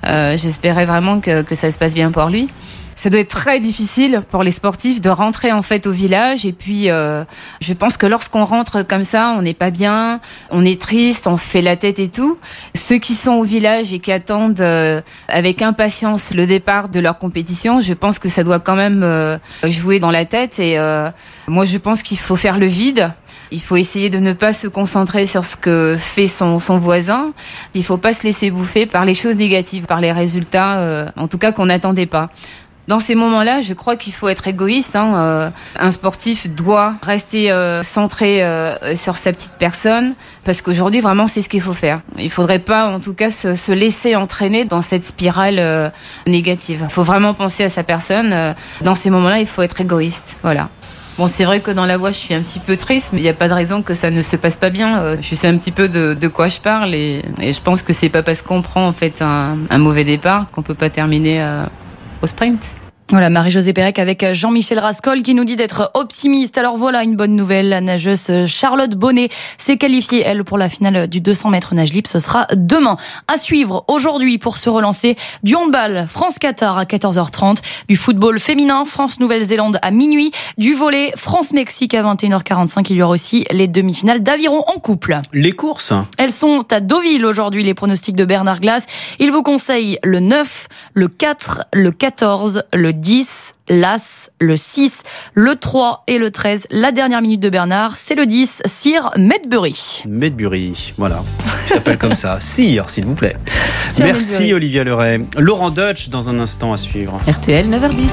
J'espérais vraiment que ça se passe bien pour lui. Ça doit être très difficile pour les sportifs de rentrer en fait au village et puis je pense que lorsqu'on rentre comme ça, on n'est pas bien, on est triste, on fait la tête et tout. Ceux qui sont au village et qui attendent avec impatience le départ de leur compétition, je pense que ça doit quand même jouer dans la tête et moi je pense qu'il faut faire le vide. Il faut essayer de ne pas se concentrer sur ce que fait son voisin. Il faut pas se laisser bouffer par les choses négatives, par les résultats en tout cas qu'on n'attendait pas. Dans ces moments-là, je crois qu'il faut être égoïste. Un sportif doit rester centré sur sa petite personne, parce qu'aujourd'hui, vraiment, c'est ce qu'il faut faire. Il faudrait pas, en tout cas, se laisser entraîner dans cette spirale négative. Il faut vraiment penser à sa personne. Dans ces moments-là, il faut être égoïste. Voilà. Bon, c'est vrai que dans la voix, je suis un petit peu triste, mais il n'y a pas de raison que ça ne se passe pas bien. Je sais un petit peu de quoi je parle, et je pense que c'est pas parce qu'on prend en fait un mauvais départ qu'on peut pas terminer au sprint. Voilà, Marie-Josée Pérec avec Jean-Michel Rascol qui nous dit d'être optimiste. Alors voilà une bonne nouvelle, la nageuse Charlotte Bonnet s'est qualifiée, elle, pour la finale du 200 mètres nage libre. Ce sera demain. À suivre aujourd'hui pour se relancer du handball, France-Qatar à 14h30, du football féminin, France-Nouvelle-Zélande à minuit, du volley, France-Mexique à 21h45. Il y aura aussi les demi-finales d'aviron en couple. Les courses, elles sont à Deauville aujourd'hui, les pronostics de Bernard Glass. Il vous conseille le 9, le 4, le 14, le 10, l'As, le 6, le 3 et le 13. La dernière minute de Bernard, c'est le 10, Sir Medbury. Medbury, voilà. Il s'appelle comme ça. Sir, s'il vous plaît. Sir Merci Medbury. Olivia Leray. Laurent Deutsch dans un instant à suivre. RTL 9h10.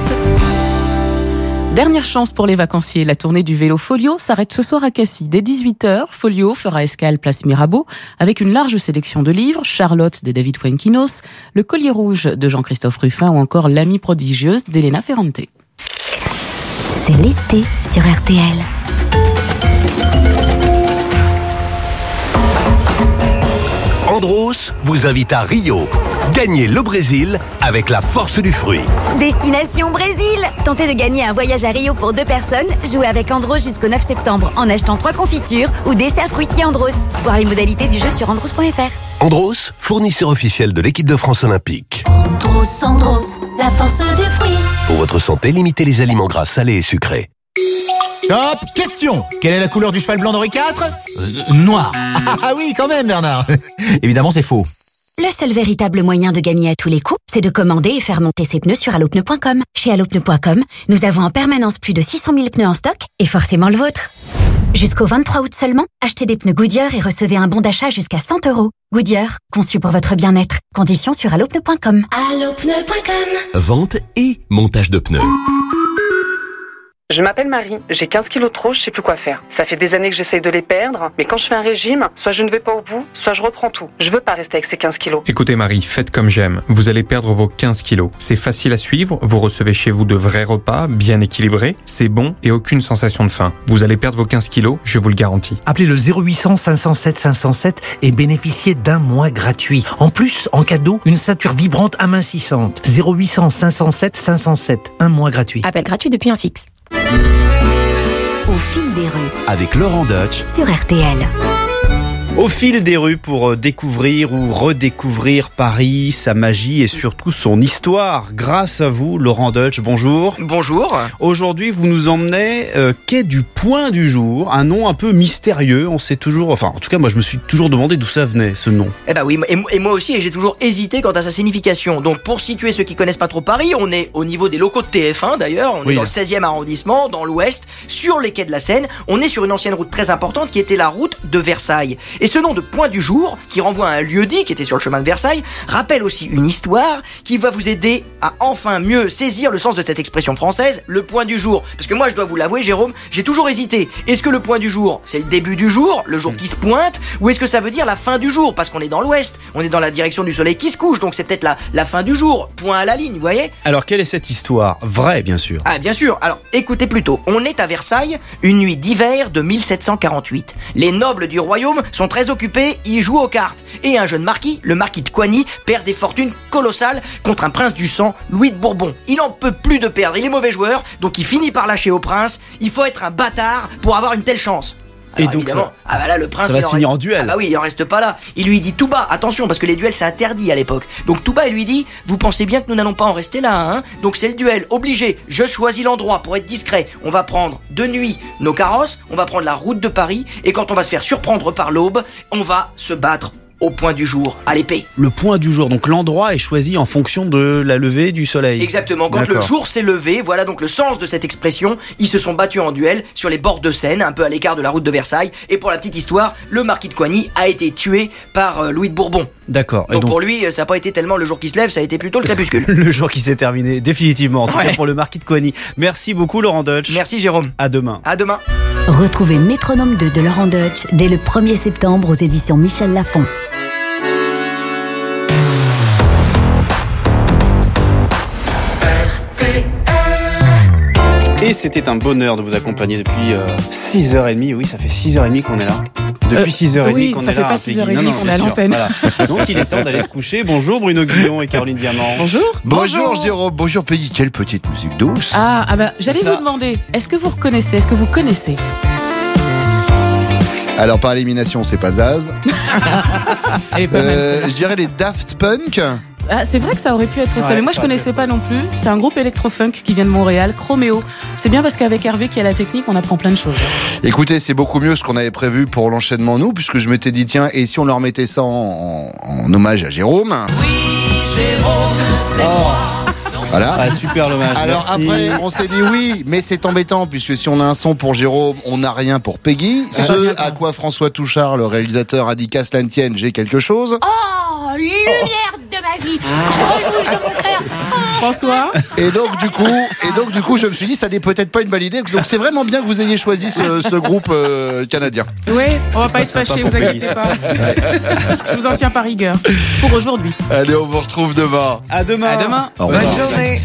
Dernière chance pour les vacanciers. La tournée du vélo Folio s'arrête ce soir à Cassis. Dès 18h, Folio fera escale place Mirabeau avec une large sélection de livres, Charlotte de David Fuenquinos, Le Collier rouge de Jean-Christophe Ruffin ou encore L'amie prodigieuse d'Elena Ferrante. C'est l'été sur RTL. Andros vous invite à Rio. Gagnez le Brésil avec la force du fruit. Destination Brésil. Tentez de gagner un voyage à Rio pour 2 personnes. Jouez avec Andros jusqu'au 9 septembre en achetant 3 confitures ou desserts fruitiers Andros. Voir les modalités du jeu sur andros.fr. Andros, fournisseur officiel de l'équipe de France olympique. Andros, la force du fruit. Pour votre santé, limitez les aliments gras, salés et sucrés. Hop, question. Quelle est la couleur du cheval blanc d'Henri IV ? Noir. Ah oui, quand même, Bernard. Évidemment, c'est faux. Le seul véritable moyen de gagner à tous les coups, c'est de commander et faire monter ses pneus sur allopneus.com. Chez allopneus.com, nous avons en permanence plus de 600 000 pneus en stock et forcément le vôtre. Jusqu'au 23 août seulement, achetez des pneus Goodyear et recevez un bon d'achat jusqu'à 100 €. Goodyear, conçu pour votre bien-être. Conditions sur allopneus.com. Allopneus.com. Vente et montage de pneus. Je m'appelle Marie, j'ai 15 kilos de trop, je sais plus quoi faire. Ça fait des années que j'essaye de les perdre, mais quand je fais un régime, soit je ne vais pas au bout, soit je reprends tout. Je veux pas rester avec ces 15 kilos. Écoutez Marie, faites comme j'aime. Vous allez perdre vos 15 kilos. C'est facile à suivre, vous recevez chez vous de vrais repas, bien équilibrés, c'est bon et aucune sensation de faim. Vous allez perdre vos 15 kilos, je vous le garantis. Appelez le 0800 507 507 et bénéficiez d'un mois gratuit. En plus, en cadeau, une ceinture vibrante amincissante. 0800 507 507, un mois gratuit. Appel gratuit depuis un fixe. Au fil des rues, Avec Laurent Deutsch sur RTL. Au fil des rues pour découvrir ou redécouvrir Paris, sa magie et surtout son histoire. Grâce à vous, Laurent Deutsch, bonjour. Bonjour. Aujourd'hui, vous nous emmenez quai du Point du Jour, un nom un peu mystérieux. On sait toujours, enfin, en tout cas, moi, je me suis toujours demandé d'où ça venait, ce nom. Eh ben oui, et moi aussi, et j'ai toujours hésité quant à sa signification. Donc, pour situer ceux qui connaissent pas trop Paris, on est au niveau des locaux de TF1 d'ailleurs. On est dans le 16e arrondissement, dans l'ouest, sur les quais de la Seine. On est sur une ancienne route très importante qui était la route de Versailles. Et ce nom de Point du Jour, qui renvoie à un lieu-dit qui était sur le chemin de Versailles, rappelle aussi une histoire qui va vous aider à enfin mieux saisir le sens de cette expression française, le point du jour. Parce que moi, je dois vous l'avouer, Jérôme, j'ai toujours hésité. Est-ce que le point du jour, c'est le début du jour, le jour qui se pointe, ou est-ce que ça veut dire la fin du jour? Parce qu'on est dans l'ouest, on est dans la direction du soleil qui se couche, donc c'est peut-être la fin du jour, point à la ligne, vous voyez? Alors, quelle est cette histoire? Vraie, bien sûr. Ah, bien sûr. Alors, écoutez plutôt. On est à Versailles, une nuit d'hiver de 1748. Les nobles du royaume sont très occupés, ils jouent aux cartes. Et un jeune marquis, le marquis de Coigny, perd des fortunes colossales contre un prince du sang, Louis de Bourbon. Il en peut plus de perdre, il est mauvais joueur, donc il finit par lâcher au prince. Il faut être un bâtard pour avoir une telle chance. Et donc évidemment, là le prince ça va se finir en duel. Ah bah oui, il en reste pas là. Il lui dit tout bas, attention parce que les duels c'est interdit à l'époque. Donc tout bas il lui dit, vous pensez bien que nous n'allons pas en rester là, hein? Donc c'est le duel, obligé. Je choisis l'endroit pour être discret. On va prendre de nuit nos carrosses, on va prendre la route de Paris et quand on va se faire surprendre par l'aube, on va se battre au point du jour, à l'épée. Le point du jour, donc l'endroit est choisi en fonction de la levée du soleil. Exactement, quand le jour s'est levé, voilà donc le sens de cette expression, ils se sont battus en duel sur les bords de Seine, un peu à l'écart de la route de Versailles, et pour la petite histoire, le marquis de Coigny a été tué par Louis de Bourbon. D'accord. Donc pour lui, ça n'a pas été tellement le jour qui se lève, ça a été plutôt le crépuscule. Le jour qui s'est terminé, définitivement, en tout cas pour le marquis de Coigny. Merci beaucoup Laurent Deutsch. Merci Jérôme. À demain. À demain. Retrouvez Métronome 2 de Laurent Deutsch dès le 1er septembre aux éditions Michel Lafon. Et c'était un bonheur de vous accompagner depuis 6h30. Oui, ça fait 6h30 qu'on est là. Depuis 6h30 qu'on est là. Ça fait pas 6h30 qu'on est à l'antenne. Voilà. Donc il est temps d'aller se coucher. Bonjour Bruno Guillon et Caroline Diamant. Bonjour. Bonjour Jérôme, bonjour Peggy. Quelle petite musique douce. J'allais vous demander, est-ce que vous connaissez Alors par élimination, c'est pas Zaz. Elle est pas mal, je dirais les Daft Punk. C'est vrai que ça aurait pu être ça, mais moi je connaissais pas non plus. C'est un groupe électro-funk qui vient de Montréal, Chroméo. C'est bien parce qu'avec Hervé qui a la technique, on apprend plein de choses. Écoutez, c'est beaucoup mieux ce qu'on avait prévu pour l'enchaînement nous, puisque je m'étais dit tiens, et si on leur mettait ça en hommage à Jérôme. Oui, Jérôme, c'est moi. Voilà. Super l'hommage. Alors merci. après, on s'est dit oui, mais c'est embêtant puisque si on a un son pour Jérôme, on n'a rien pour Peggy. Ce à quoi François Touchard, le réalisateur, a dit qu'à cela ne tienne, j'ai quelque chose. Oh, lumière de ma vie. Grenouille de mon cœur. François. Et donc du coup, je me suis dit ça n'est peut-être pas une bonne idée. Donc c'est vraiment bien que vous ayez choisi ce groupe canadien. Oui, on va pas être fâchés, vous inquiétez pas. Je vous en tiens par rigueur pour aujourd'hui. Allez, on vous retrouve demain. À demain. À demain. Bonne journée.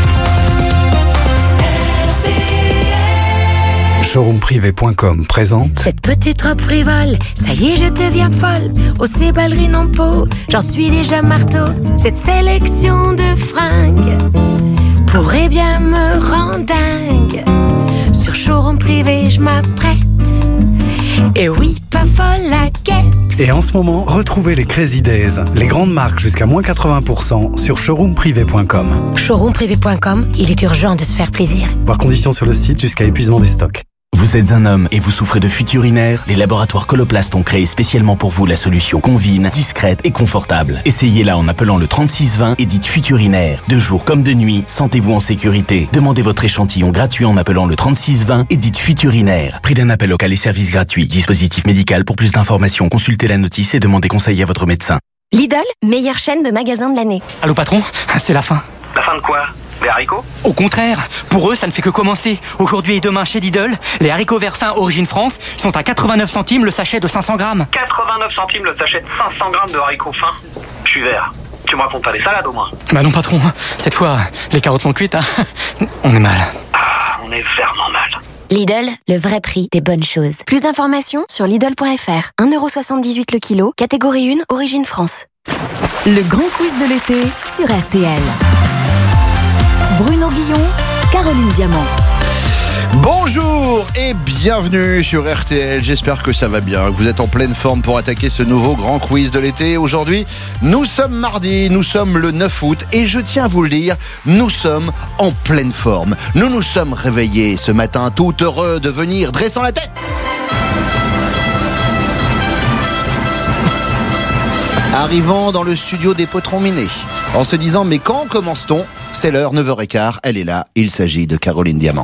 Showroomprivé.com présente Cette petite robe frivole, ça y est, je deviens folle. Aux ces ballerines en peau, j'en suis déjà marteau. Cette sélection de fringues pourrait bien me rendre dingue. Sur Showroom Privé, je m'apprête. Et oui, pas folle la guêpe. Et en ce moment, retrouvez les Crazy Days, les grandes marques jusqu'à moins 80% sur showroomprivé.com. Showroomprivé.com, il est urgent de se faire plaisir. Voir conditions sur le site jusqu'à épuisement des stocks. Vous êtes un homme et vous souffrez de fuites urinaires? Les laboratoires Coloplast ont créé spécialement pour vous la solution convine, discrète et confortable. Essayez-la en appelant le 3620 et dites fuites urinaires. De jour comme de nuit, sentez-vous en sécurité. Demandez votre échantillon gratuit en appelant le 3620 et dites fuites urinaires. Prix d'un appel local et service gratuit. Dispositif médical. Pour plus d'informations, consultez la notice et demandez conseil à votre médecin. Lidl, meilleure chaîne de magasins de l'année. Allô patron, c'est la fin. La fin de quoi? Des haricots? Au contraire, pour eux ça ne fait que commencer. Aujourd'hui et demain chez Lidl, les haricots verts fins Origine France sont à 89 centimes le sachet de 500 grammes. 89 centimes le sachet de 500 grammes de haricots fins. Je suis vert. Tu me racontes pas des salades au moins? Bah non patron, cette fois les carottes sont cuites, hein. On est mal. Ah, on est vraiment mal. Lidl, le vrai prix des bonnes choses. Plus d'informations sur Lidl.fr. 1,78€ le kilo, catégorie 1, Origine France. Le grand quiz de l'été sur RTL. Bruno Guillon, Caroline Diamant. Bonjour et bienvenue sur RTL, j'espère que ça va bien, que vous êtes en pleine forme pour attaquer ce nouveau grand quiz de l'été. Aujourd'hui, nous sommes mardi, nous sommes le 9 août et je tiens à vous le dire, nous sommes en pleine forme. Nous nous sommes réveillés ce matin tout heureux de venir dressant la tête. Arrivant dans le studio des Potrons Minés, en se disant mais quand commence-t-on? C'est l'heure, 9h15, elle est là, il s'agit de Caroline Diamant.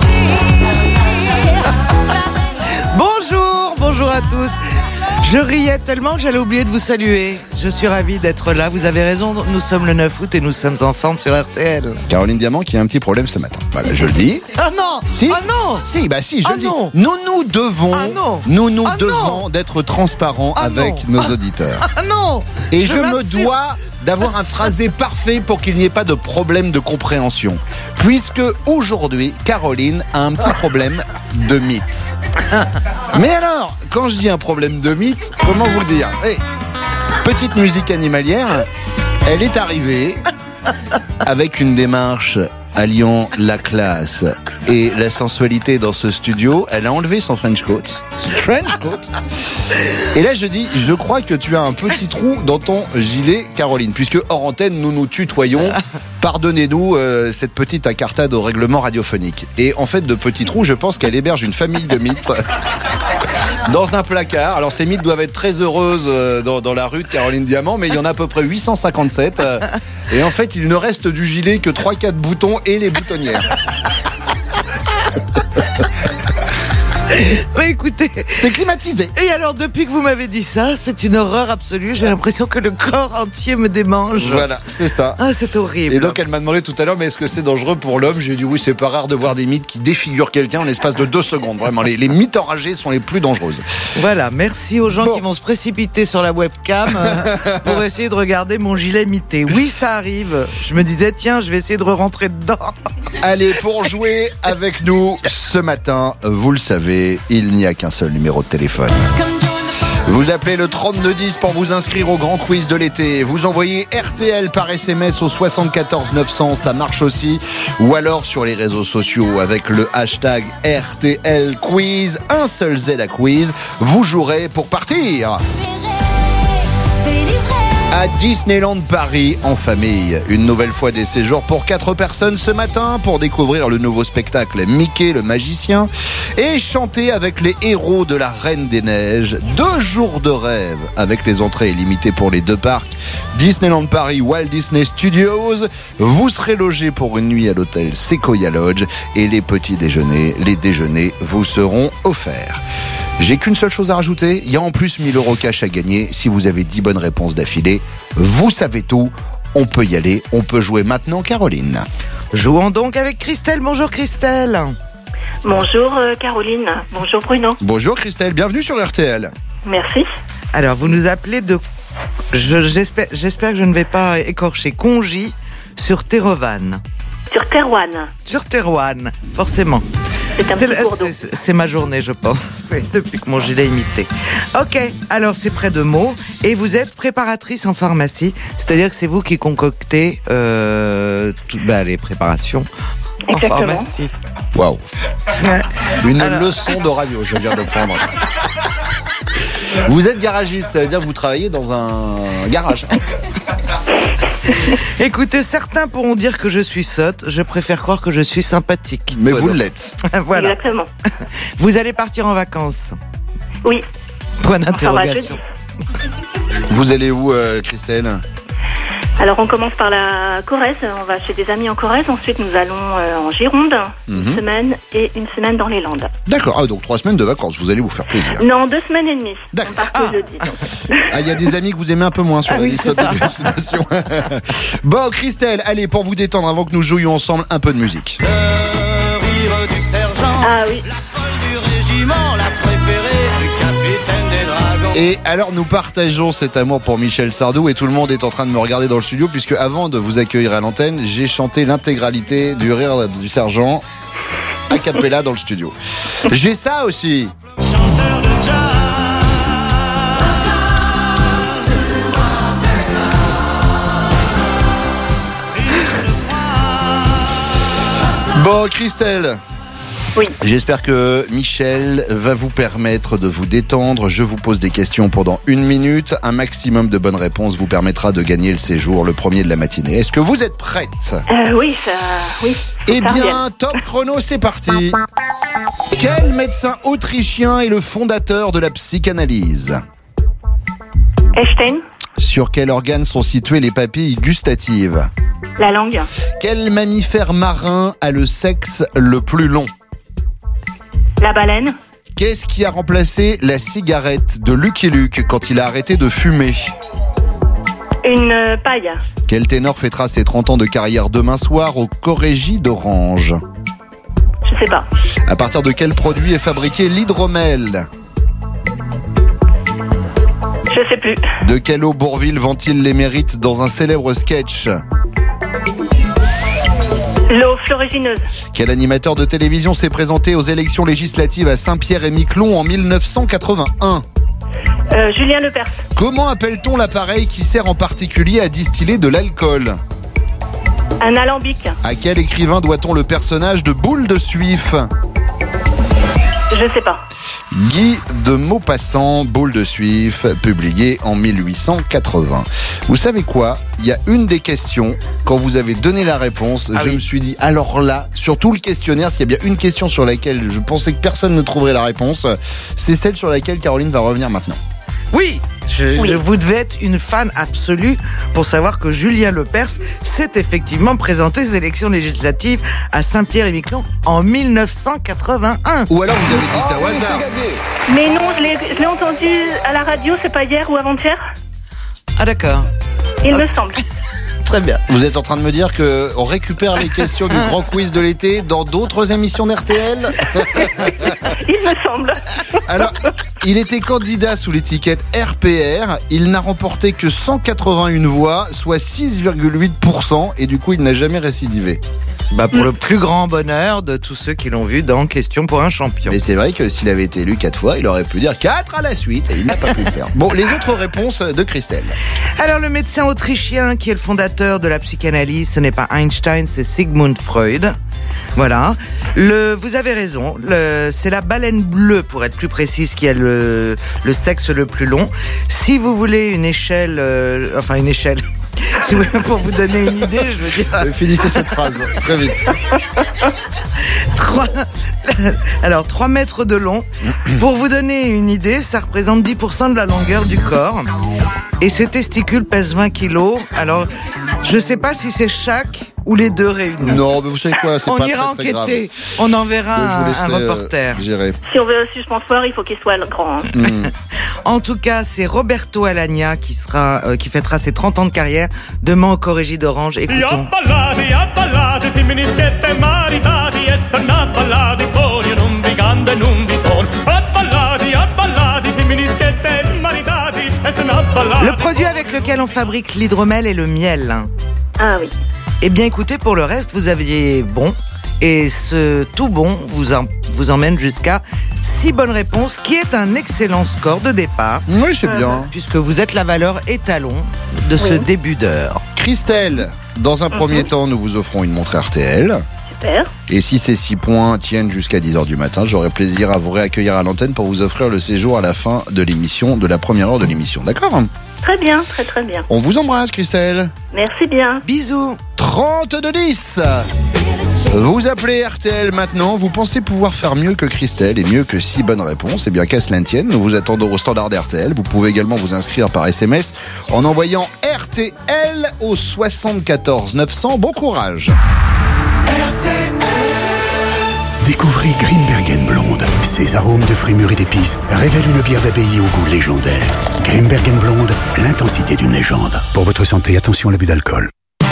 Bonjour à tous. Je riais tellement que j'allais oublier de vous saluer. Je suis ravie d'être là, vous avez raison, nous sommes le 9 août et nous sommes en forme sur RTL. Caroline Diamant qui a un petit problème ce matin. Voilà, je le dis. Ah non! Si? Ah non! Si, bah si, je le dis. Nous devons d'être transparents avec nos auditeurs. Ah non! Et je me dois d'avoir un phrasé parfait pour qu'il n'y ait pas de problème de compréhension. Puisque aujourd'hui, Caroline a un petit problème de mythe. Mais alors, quand je dis un problème de mythe, comment vous le dire? Petite musique animalière, elle est arrivée avec une démarche alliant la classe et la sensualité dans ce studio. Elle a enlevé son French coat. Et là, je crois que tu as un petit trou dans ton gilet, Caroline, puisque hors antenne, nous nous tutoyons. Pardonnez-nous cette petite incartade au règlement radiophonique. Et en fait, de petits trous, je pense qu'elle héberge une famille de mythes dans un placard. Alors, ces mythes doivent être très heureuses dans la rue de Caroline Diamant, mais il y en a à peu près 857. Et en fait, il ne reste du gilet que 3-4 boutons et les boutonnières. Mais écoutez, c'est climatisé. Et alors, depuis que vous m'avez dit ça, c'est une horreur absolue. J'ai l'impression que le corps entier me démange. Voilà, c'est ça. Ah, c'est horrible. Et donc, elle m'a demandé tout à l'heure, mais est-ce que c'est dangereux pour l'homme? J'ai dit oui, c'est pas rare de voir des mythes qui défigurent quelqu'un en l'espace de 2 secondes. Vraiment, les mythes enragés sont les plus dangereuses. Voilà, merci aux gens qui vont se précipiter sur la webcam pour essayer de regarder mon gilet mité. Oui, ça arrive. Je me disais, tiens, je vais essayer de rentrer dedans. Allez, pour jouer avec nous ce matin, vous le savez, il n'y a qu'un seul numéro de téléphone. Vous appelez le 3210 pour vous inscrire au grand quiz de l'été. Vous envoyez RTL par SMS au 74 900, ça marche aussi. Ou alors sur les réseaux sociaux avec le hashtag RTL Quiz, un seul Z à quiz. Vous jouerez pour partir à Disneyland Paris en famille. Une nouvelle fois des séjours pour 4 personnes ce matin pour découvrir le nouveau spectacle Mickey le magicien et chanter avec les héros de la Reine des Neiges. 2 jours de rêve avec les entrées limitées pour les 2 parcs Disneyland Paris, Walt Disney Studios. Vous serez logé pour une nuit à l'hôtel Sequoia Lodge et les déjeuners vous seront offerts. J'ai qu'une seule chose à rajouter, il y a en plus 1000 € cash à gagner si vous avez 10 bonnes réponses d'affilée. Vous savez tout, on peut y aller, on peut jouer maintenant, Caroline. Jouons donc avec Christelle. Bonjour Christelle. Bonjour Caroline, bonjour Bruno. Bonjour Christelle, bienvenue sur RTL. Merci. Alors vous nous appelez de... J'espère que je ne vais pas écorcher Congy sur Thérouanne. Sur Thérouanne. Sur Thérouanne, forcément. C'est ma journée, je pense, depuis que mon gilet est imité. Ok, alors c'est près de Meaux et vous êtes préparatrice en pharmacie, c'est-à-dire que c'est vous qui concoctez les préparations. Exactement. En pharmacie. Waouh. Une leçon de radio, je viens de prendre. Vous êtes garagiste, ça veut dire que vous travaillez dans un garage. Écoutez, certains pourront dire que je suis sotte, je préfère croire que je suis sympathique. Mais vous l'êtes. Voilà. Exactement. Vous allez partir en vacances? Oui. Point d'interrogation. Vous allez où, Christelle? Alors on commence par la Corrèze, on va chez des amis en Corrèze, ensuite nous allons en Gironde, une semaine et une semaine dans les Landes. D'accord, donc 3 semaines de vacances, vous allez vous faire plaisir. Non, 2 semaines et demie. On part le jeudi. Il y a des amis que vous aimez un peu moins sur la liste de destination. Bon, Christelle, allez, pour vous détendre avant que nous jouions ensemble, un peu de musique. Le rire du sergent, ah oui. La folle du régiment, la préférée du capitaine des dragons. Et alors nous partageons cet amour pour Michel Sardou et tout le monde est en train de me regarder dans le studio puisque avant de vous accueillir à l'antenne, j'ai chanté l'intégralité du rire du sergent a cappella dans le studio. J'ai ça aussi. Chanteur de jazz. Bon, Christelle. Oui. J'espère que Michel va vous permettre de vous détendre. Je vous pose des questions pendant 1 minute. Un maximum de bonnes réponses vous permettra de gagner le séjour, le premier de la matinée. Est-ce que vous êtes prête? Oui, oui. Eh bien, top chrono, c'est parti. Quel médecin autrichien est le fondateur de la psychanalyse? Einstein. Sur quel organe sont situées les papilles gustatives? La langue. Quel mammifère marin a le sexe le plus long? La baleine. Qu'est-ce qui a remplacé la cigarette de Lucky Luke quand il a arrêté de fumer? Une paille. Quel ténor fêtera ses 30 ans de carrière demain soir au Corégie d'Orange? Je sais pas. À partir de quel produit est fabriqué l'hydromel? Je sais plus. De quelle eau Bourvil vend-il les mérites dans un célèbre sketch? L'eau florigineuse. Quel animateur de télévision s'est présenté aux élections législatives à Saint-Pierre-et-Miquelon en 1981? Julien Lepers. Comment appelle-t-on l'appareil qui sert en particulier à distiller de l'alcool? Un alambic. À quel écrivain doit-on le personnage de Boule de Suif? Je sais pas. Guy de Maupassant, Boule de Suif, publié en 1880. Vous savez quoi? Il y a une des questions, quand vous avez donné la réponse, je me suis dit, alors là, sur tout le questionnaire, s'il y a bien une question sur laquelle je pensais que personne ne trouverait la réponse, c'est celle sur laquelle Caroline va revenir maintenant. Oui, vous devez être une fan absolue pour savoir que Julien Lepers s'est effectivement présenté aux élections législatives à Saint-Pierre-et-Miquelon en 1981. Ou alors vous avez dit ça au hasard. Mais non, je l'ai entendu à la radio, c'est pas hier ou avant-hier? Ah d'accord. Il me semble. Très bien. Vous êtes en train de me dire qu'on récupère les questions du grand quiz de l'été dans d'autres émissions d'RTL? Il me semble. Alors, il était candidat sous l'étiquette RPR. Il n'a remporté que 181 voix, soit 6,8%. Et du coup, il n'a jamais récidivé. Pour le plus grand bonheur de tous ceux qui l'ont vu dans Question pour un champion. Mais c'est vrai que s'il avait été élu 4 fois, il aurait pu dire 4 à la suite. Et il n'a pas pu le faire. Bon, les autres réponses de Christelle. Alors, le médecin autrichien qui est le fondateur de la psychanalyse, ce n'est pas Einstein, c'est Sigmund Freud. Voilà. Vous avez raison. C'est la baleine bleue, pour être plus précise, qui a le sexe le plus long. Si vous voulez une échelle, une échelle. Si vous, pour vous donner une idée, je veux dire. Finissez cette phrase très vite. 3 mètres de long. Pour vous donner une idée, ça représente 10% de la longueur du corps. Et ses testicules pèsent 20 kilos. Alors, je sais pas si c'est chaque ou les deux réunis. Non, mais vous savez quoi, c'est on pas ira très, très enquêter. grave. On enverra un reporter. Si on veut un suspensoire, il faut qu'il soit grand. En tout cas, c'est Roberto Alagna qui fêtera ses 30 ans de carrière demain au Corrigi d'Orange. Écoutons. Le produit avec lequel on fabrique l'hydromel et le miel. Ah oui. Eh bien écoutez, pour le reste, vous aviez bon. Et ce tout bon vous emmène jusqu'à 6 bonnes réponses, qui est un excellent score de départ. Oui, c'est bien. Puisque vous êtes la valeur étalon de ce début d'heure. Christelle, dans un premier temps, nous vous offrons une montre RTL. Super. Et si ces 6 points tiennent jusqu'à 10h du matin, j'aurai plaisir à vous réaccueillir à l'antenne pour vous offrir le séjour à la fin de l'émission, de la première heure de l'émission. D'accord ? Très bien, très très bien. On vous embrasse, Christelle. Merci bien. Bisous. 32-10. Vous appelez RTL maintenant, vous pensez pouvoir faire mieux que Christelle et mieux que 6 bonnes réponses. Eh bien, qu'à cela ne tienne, nous vous attendons au standard d'RTL. Vous pouvez également vous inscrire par SMS en envoyant RTL au 74 900. Bon courage. Découvrez Grimbergen Blonde. Ses arômes de fruits mûrs et d'épices révèlent une bière d'abbaye au goût légendaire. Grimbergen Blonde, l'intensité d'une légende. Pour votre santé, attention à l'abus d'alcool.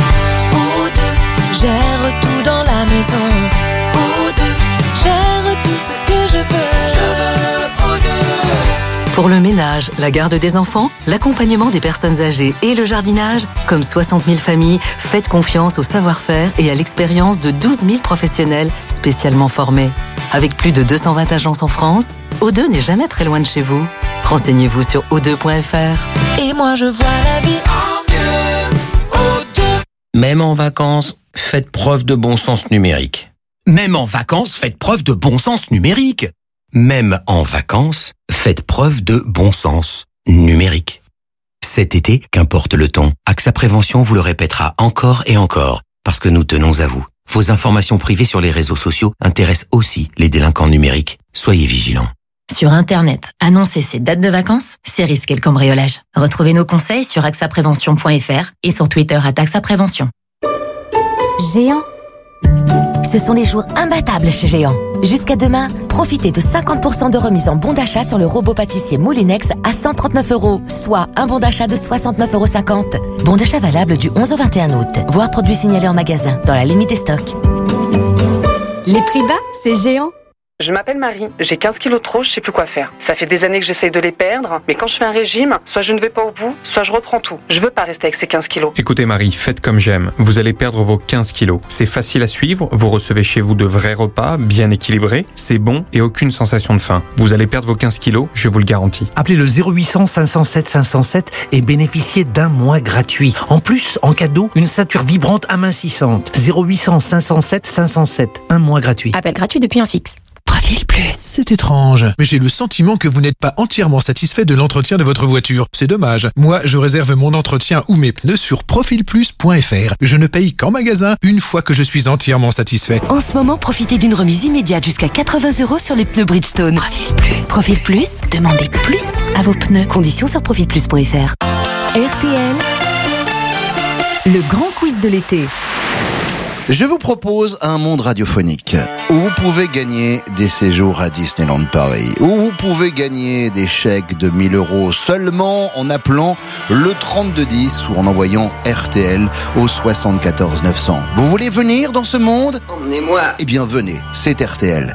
Gère tout dans la maison. Gère tout ce que je veux. Pour le ménage, la garde des enfants, l'accompagnement des personnes âgées et le jardinage, comme 60 000 familles, faites confiance au savoir-faire et à l'expérience de 12 000 professionnels spécialement formés. Avec plus de 220 agences en France, O2 n'est jamais très loin de chez vous. Renseignez-vous sur o2.fr. Et moi je vois la vie en mieux. O2. Même en vacances, faites preuve de bon sens numérique. Même en vacances, faites preuve de bon sens numérique. Même en vacances, faites preuve de bon sens numérique. Cet été, qu'importe le ton, AXA Prévention vous le répétera encore et encore, parce que nous tenons à vous. Vos informations privées sur les réseaux sociaux intéressent aussi les délinquants numériques. Soyez vigilants. Sur Internet, annoncer ses dates de vacances, c'est risquer le cambriolage. Retrouvez nos conseils sur axaprévention.fr et sur Twitter @axaprévention. Géant. Ce sont les jours imbattables chez Géant. Jusqu'à demain, profitez de 50% de remise en bon d'achat sur le robot pâtissier Moulinex à 139 €, soit un bon d'achat de 69,50 €. Bon d'achat valable du 11 au 21 août. Voir produits signalés en magasin, dans la limite des stocks. Les prix bas, c'est Géant. Je m'appelle Marie, j'ai 15 kilos de trop, je sais plus quoi faire. Ça fait des années que j'essaye de les perdre, mais quand je fais un régime, soit je ne vais pas au bout, soit je reprends tout. Je veux pas rester avec ces 15 kilos. Écoutez Marie, faites comme j'aime. Vous allez perdre vos 15 kilos. C'est facile à suivre, vous recevez chez vous de vrais repas, bien équilibrés, c'est bon et aucune sensation de faim. Vous allez perdre vos 15 kilos, je vous le garantis. Appelez le 0800 507 507 et bénéficiez d'un mois gratuit. En plus, en cadeau, une ceinture vibrante amincissante. 0800 507 507, un mois gratuit. Appel gratuit depuis un fixe. Profil Plus. C'est étrange, mais j'ai le sentiment que vous n'êtes pas entièrement satisfait de l'entretien de votre voiture. C'est dommage. Moi, je réserve mon entretien ou mes pneus sur profilplus.fr. Je ne paye qu'en magasin une fois que je suis entièrement satisfait. En ce moment, profitez d'une remise immédiate jusqu'à 80 € sur les pneus Bridgestone. Profil Plus. Profil Plus, demandez plus à vos pneus. Conditions sur profilplus.fr. RTL, le grand quiz de l'été. Je vous propose un monde radiophonique où vous pouvez gagner des séjours à Disneyland Paris, où vous pouvez gagner des chèques de 1 000 € seulement en appelant le 3210 ou en envoyant RTL au 74 900. Vous voulez venir dans ce monde ? Emmenez-moi. Eh bien venez, c'est RTL.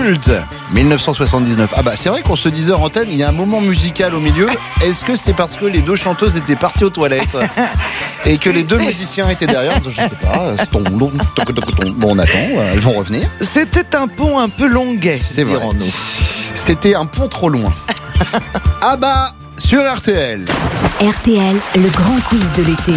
Culte, 1979. Ah bah c'est vrai qu'on se disait en antenne, il y a un moment musical au milieu. Est-ce que c'est parce que les deux chanteuses étaient parties aux toilettes et que les deux musiciens étaient derrière? Je sais pas. Bon, on attend, elles vont revenir. C'était un pont un peu longuet, c'est vrai. dirons-nous. C'était un pont trop loin. Ah bah sur RTL. RTL, le grand quiz de l'été.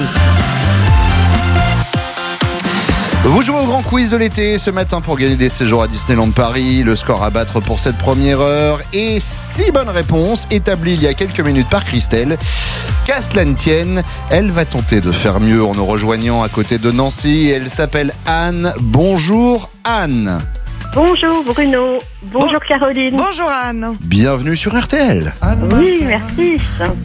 Vous jouez au grand quiz de l'été ce matin pour gagner des séjours à Disneyland Paris. Le score à battre pour cette première heure et 6 bonnes réponses établies il y a quelques minutes par Christelle. Qu'à cela ne tienne, elle va tenter de faire mieux en nous rejoignant à côté de Nancy. Elle s'appelle Anne. Bonjour Anne. Bonjour Bruno. Bonjour Caroline. Bonjour Anne. Bienvenue sur RTL. Oui, merci.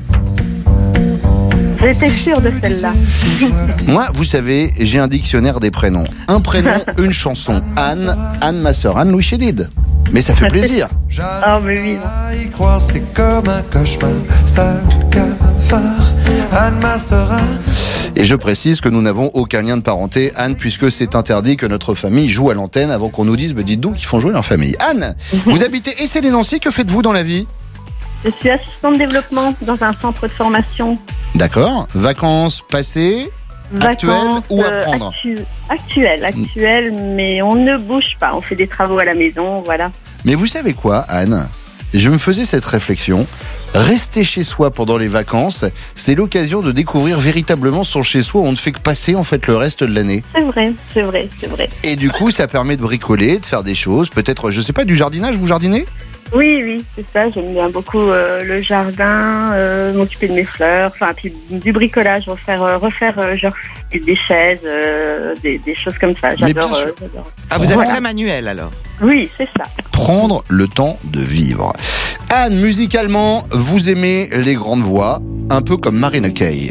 J'étais sûre de celle-là. Moi, vous savez, j'ai un dictionnaire des prénoms. Un prénom, une chanson. Anne, Anne ma sœur, Anne Louis Chédid. Mais ça fait plaisir. Ah, mais oui. Y croire, c'est comme un cauchemar. Ça cafard, Anne ma sœur. Et je précise que nous n'avons aucun lien de parenté, Anne, puisque c'est interdit que notre famille joue à l'antenne avant qu'on nous dise, dites donc, ils font jouer leur famille. Anne, vous habitez Essay-les-Nancy, que faites-vous dans la vie? Je suis assistante de développement dans un centre de formation. D'accord. Vacances passées, actuelles ou à prendre? Actuelles, mais on ne bouge pas. On fait des travaux à la maison, voilà. Mais vous savez quoi, Anne? Je me faisais cette réflexion. Rester chez soi pendant les vacances, c'est l'occasion de découvrir véritablement son chez-soi. On ne fait que passer en fait le reste de l'année. C'est vrai. Et du coup, ça permet de bricoler, de faire des choses. Peut-être, je sais pas, du jardinage. Vous jardinez? Oui, c'est ça. J'aime bien beaucoup le jardin, m'occuper de mes fleurs, enfin, puis du bricolage, refaire genre des chaises, des choses comme ça. J'adore. Ah, vous êtes très manuel alors? Oui, c'est ça. Prendre le temps de vivre. Anne, musicalement, vous aimez les grandes voix, un peu comme Marina Kaye.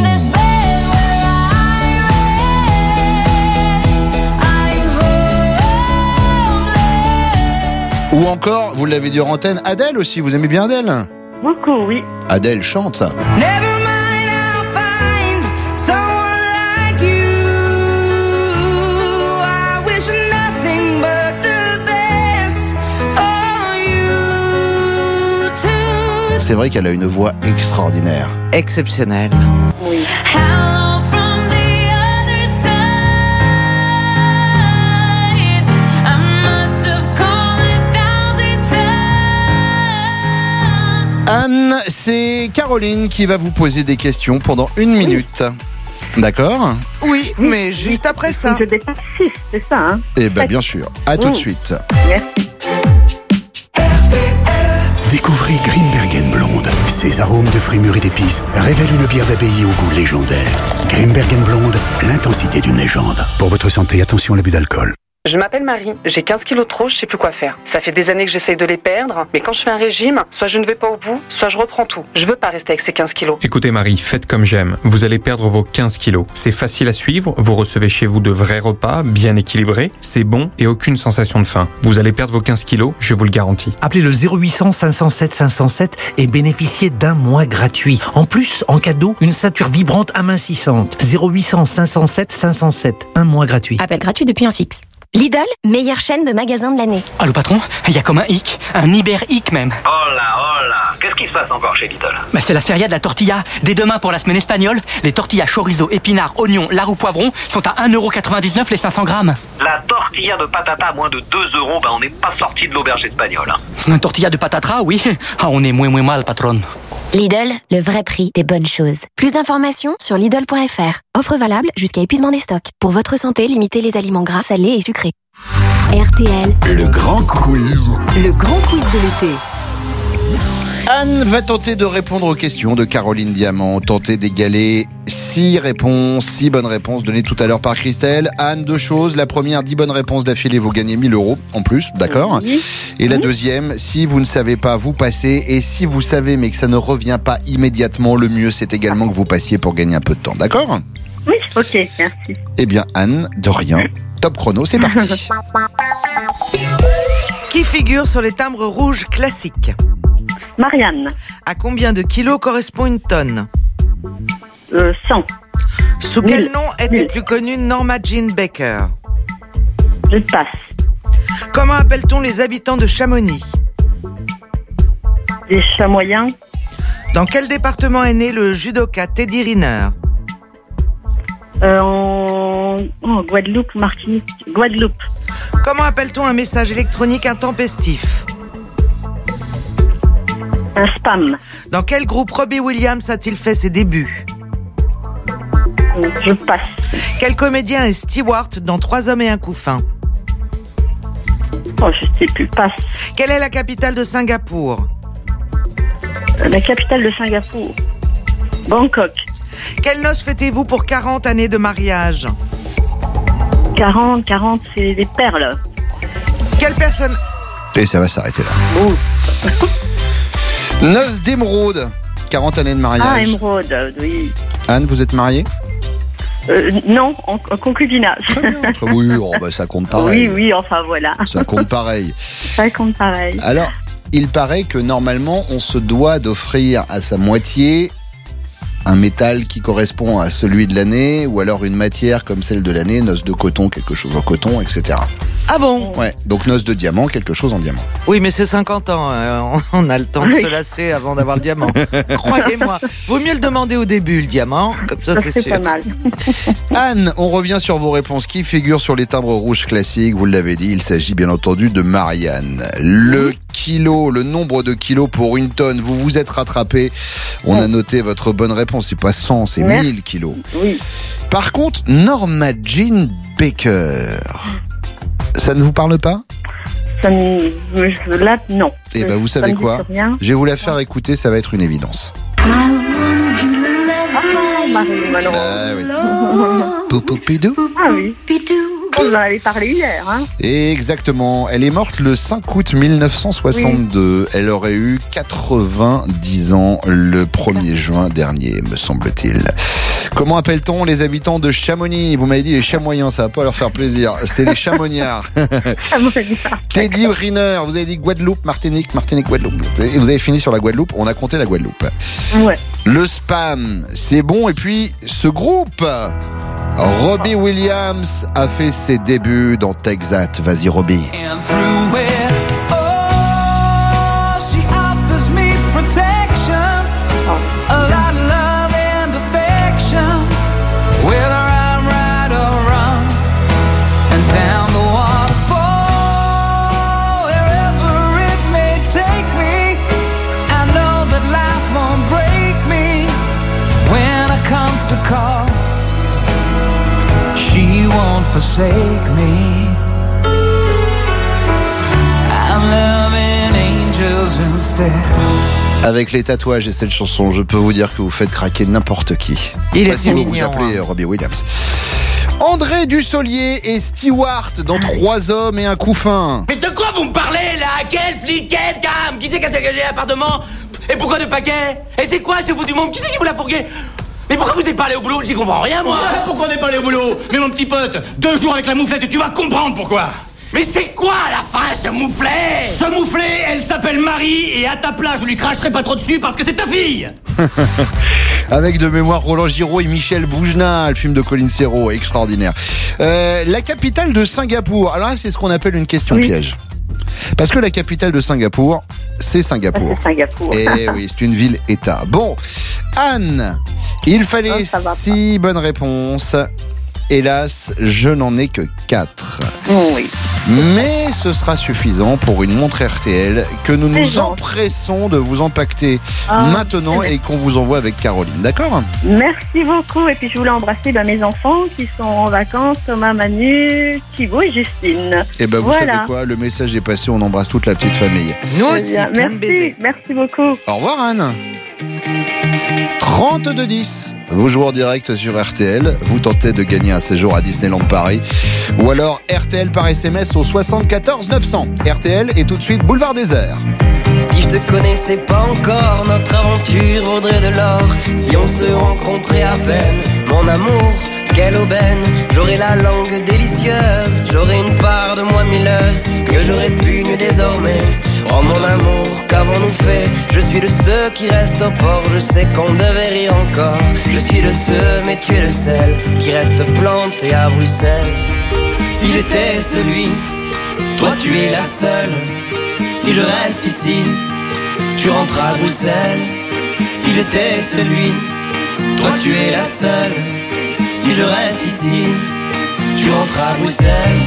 Ou encore, vous l'avez dit en antenne, Adèle aussi, vous aimez bien Adèle? Beaucoup, oui. Adèle chante. C'est vrai qu'elle a une voix extraordinaire. Exceptionnelle. Oui. Anne, c'est Caroline qui va vous poser des questions pendant 1 minute. D'accord? Oui, mais juste après ça. Je dépasse 6, c'est ça, hein? Eh bien, bien sûr. À tout de suite. Merci. Découvrez Grimbergen Blonde. Ses arômes de fruits mûrs et d'épices révèlent une bière d'abbaye au goût légendaire. Grimbergen Blonde, l'intensité d'une légende. Pour votre santé, attention à l'abus d'alcool. Je m'appelle Marie, j'ai 15 kilos de trop, je sais plus quoi faire. Ça fait des années que j'essaye de les perdre, mais quand je fais un régime, soit je ne vais pas au bout, soit je reprends tout. Je veux pas rester avec ces 15 kilos. Écoutez Marie, faites comme j'aime. Vous allez perdre vos 15 kilos. C'est facile à suivre, vous recevez chez vous de vrais repas, bien équilibrés, c'est bon et aucune sensation de faim. Vous allez perdre vos 15 kilos, je vous le garantis. Appelez le 0800 507 507 et bénéficiez d'un mois gratuit. En plus, en cadeau, une ceinture vibrante amincissante. 0800 507 507, un mois gratuit. Appel gratuit depuis un fixe. Lidl, meilleure chaîne de magasins de l'année. Allô patron, il y a comme un hic, un hyper-hic même. Oh là, qu'est-ce qui se passe encore chez Lidl? Mais c'est la feria de la tortilla. Dès demain pour la semaine espagnole, les tortillas chorizo, épinards, oignons, lard ou poivron sont à 1,99€ les 500 grammes. La tortilla de patata à moins de 2€, on n'est pas sorti de l'auberge espagnole. Une tortilla de patatras, oui. Ah, on est moins mal, patronne. Lidl, le vrai prix des bonnes choses. Plus d'informations sur Lidl.fr. Offre valable jusqu'à épuisement des stocks. Pour votre santé, limitez les aliments gras, salés et sucrés. RTL, Le grand quiz. le grand quiz de l'été. Anne va tenter de répondre aux questions de Caroline Diamant, tenter d'égaler 6 bonnes réponses données tout à l'heure par Christelle. Anne, 2 choses. La première, 10 bonnes réponses d'affilée, vous gagnez 1 000€ en plus, d'accord? Oui. Et la deuxième, si vous ne savez pas, vous passez. Et si vous savez mais que ça ne revient pas immédiatement, le mieux c'est également que vous passiez pour gagner un peu de temps, d'accord? Oui, ok, merci. Eh bien Anne, de rien. Top chrono, c'est parti. Qui figure sur les timbres rouges classiques? Marianne. À combien de kilos correspond une tonne? 100. Sous quel nom était plus connue Norma Jean Baker? Je passe. Comment appelle-t-on les habitants de Chamonix? Des chamoyens. Dans quel département est né le judoka Teddy Riner? En Guadeloupe, Martinique. Guadeloupe. Comment appelle-t-on un message électronique intempestif? Un spam. Dans quel groupe Robbie Williams a-t-il fait ses débuts? Je passe. Quel comédien est Stewart dans 3 hommes et un couffin? Oh, je sais plus, passe. Quelle est la capitale de Singapour? La capitale de Singapour. Bangkok. Quelles noces fêtez-vous pour 40 années de mariage? 40, c'est des perles. Quelle personne... Et ça va s'arrêter là. Noces d'émeraude. 40 années de mariage. Ah, émeraude, oui. Anne, vous êtes mariée? Non, en concubinage. Oui, oh, bah, ça compte pareil. Oui, enfin voilà. Ça compte pareil. Ça compte pareil. Alors, il paraît que normalement, on se doit d'offrir à sa moitié un métal qui correspond à celui de l'année, ou alors une matière comme celle de l'année, noce de coton, quelque chose en coton, etc. Ah bon? Ouais, donc noce de diamant, quelque chose en diamant. Oui, mais c'est 50 ans, on a le temps de se lasser avant d'avoir le diamant. Croyez-moi, vaut mieux le demander au début, le diamant, comme ça c'est sûr. Pas mal. Anne, on revient sur vos réponses qui figurent sur les timbres rouges classiques, vous l'avez dit, il s'agit bien entendu de Marianne. Le kilo, le nombre de kilos pour une tonne, vous vous êtes rattrapé. On a noté votre bonne réponse, c'est pas 100, c'est 1000 kilos. Oui. Par contre, Norma Jean Baker, ça ne vous parle pas? Là, non. Eh ben, vous savez quoi? Je vais vous la faire écouter, ça va être une évidence. Marilyn Monroe. Ah oui. Poupou-pidou. Ah oui. Vous en avez parlé hier, hein? Exactement. Elle est morte le 5 août 1962. Oui. Elle aurait eu 90 ans le 1er juin dernier, me semble-t-il. Comment appelle-t-on les habitants de Chamonix? Vous m'avez dit les chamoyens, ça va pas leur faire plaisir. C'est les chamoniards. Teddy Riner, vous avez dit Guadeloupe, Martinique, Guadeloupe. Et vous avez fini sur la Guadeloupe, on a compté la Guadeloupe. Ouais. Le spam, c'est bon. Et puis, ce groupe, Robbie Williams a fait ses débuts dans Texas. Vas-y, Robbie. She won't forsake me. I'm loving angels instead. Avec les tatouages et cette chanson, je peux vous dire que vous faites craquer n'importe qui. Il est si mignon, vous vous appelez Robbie Williams. André Dussolier et Stewart dans 3 hommes et un couffin. Mais de quoi vous me parlez là? Quel flic, quel cam? Qui c'est qui a saccagé l'appartement? Et pourquoi de paquets? Et c'est quoi ce bout du monde? Qui c'est qui vous l'a fourgué? Mais pourquoi vous n'êtes pas allé au boulot? J'y comprends rien, moi. Pourquoi on n'est pas allé au boulot? Mais mon petit pote, 2 jours avec la mouflette et tu vas comprendre pourquoi. Mais c'est quoi à la fin, ce mouflet? Ce mouflet, elle s'appelle Marie et à ta place, je lui cracherai pas trop dessus parce que c'est ta fille. Avec de mémoire Roland Giraud et Michel Boujna, le film de Colin Serrault, extraordinaire. La capitale de Singapour. Alors là, c'est ce qu'on appelle une question piège. Parce que la capitale de Singapour, c'est Singapour. C'est Singapour. Et oui, c'est une ville-État. Bon, Anne, il fallait 6 bonnes réponses. Hélas, je n'en ai que 4. Oui. Mais ce sera suffisant pour une montre RTL que nous nous empressons de vous empaqueter maintenant et qu'on vous envoie avec Caroline. D'accord? Merci beaucoup. Et puis je voulais embrasser mes enfants qui sont en vacances, Thomas, Manu, Thibaut et Justine. Et ben vous savez quoi? Le message est passé, on embrasse toute la petite famille. Nous aussi, plein de baisers. Merci beaucoup. Au revoir Anne. 32-10. Vous jouez en direct sur RTL. Vous tentez de gagner un séjour à Disneyland Paris. Ou alors RTL par SMS au 74 900. RTL et tout de suite Boulevard Désert. Si je te connaissais pas encore, notre aventure vaudrait de l'or. Si on se rencontrait à peine, mon amour, quelle aubaine. J'aurais la langue délicieuse, j'aurais une part de moi milleuse que j'aurais pu nu désormais. Oh mon amour, qu'avons-nous fait? Je suis de ceux qui restent au port, je sais qu'on devait rire encore. Je suis de ceux, mais tu es le seul qui reste planté à Bruxelles. Si j'étais celui, toi tu es la seule. Si je reste ici, tu rentres à Bruxelles. Si j'étais celui, toi tu es la seule. Si je reste ici, tu rentres à Bruxelles.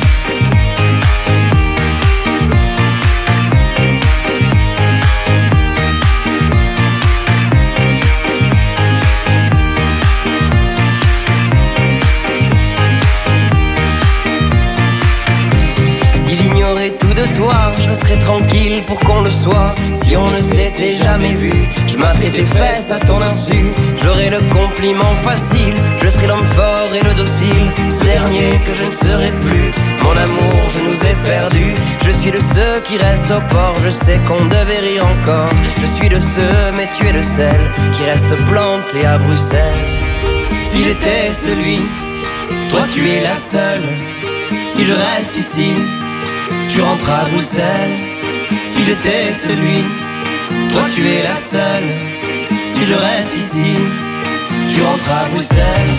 Tout de toi, je serais tranquille pour qu'on le soit. Si on ne s'était jamais vu, je m'atterais tes fesses à ton insu. J'aurais le compliment facile, je serais l'homme fort et le docile. Ce dernier que je ne serai plus, mon amour, je nous ai perdus. Je suis de ceux qui restent au port, je sais qu'on devait rire encore. Je suis de ceux, mais tu es de celles qui restent plantées à Bruxelles. Si j'étais celui, toi tu es la seule. Si je reste ici, tu rentres à Bruxelles. Si j'étais celui, toi tu es la seule. Si je reste ici, tu rentres à Bruxelles.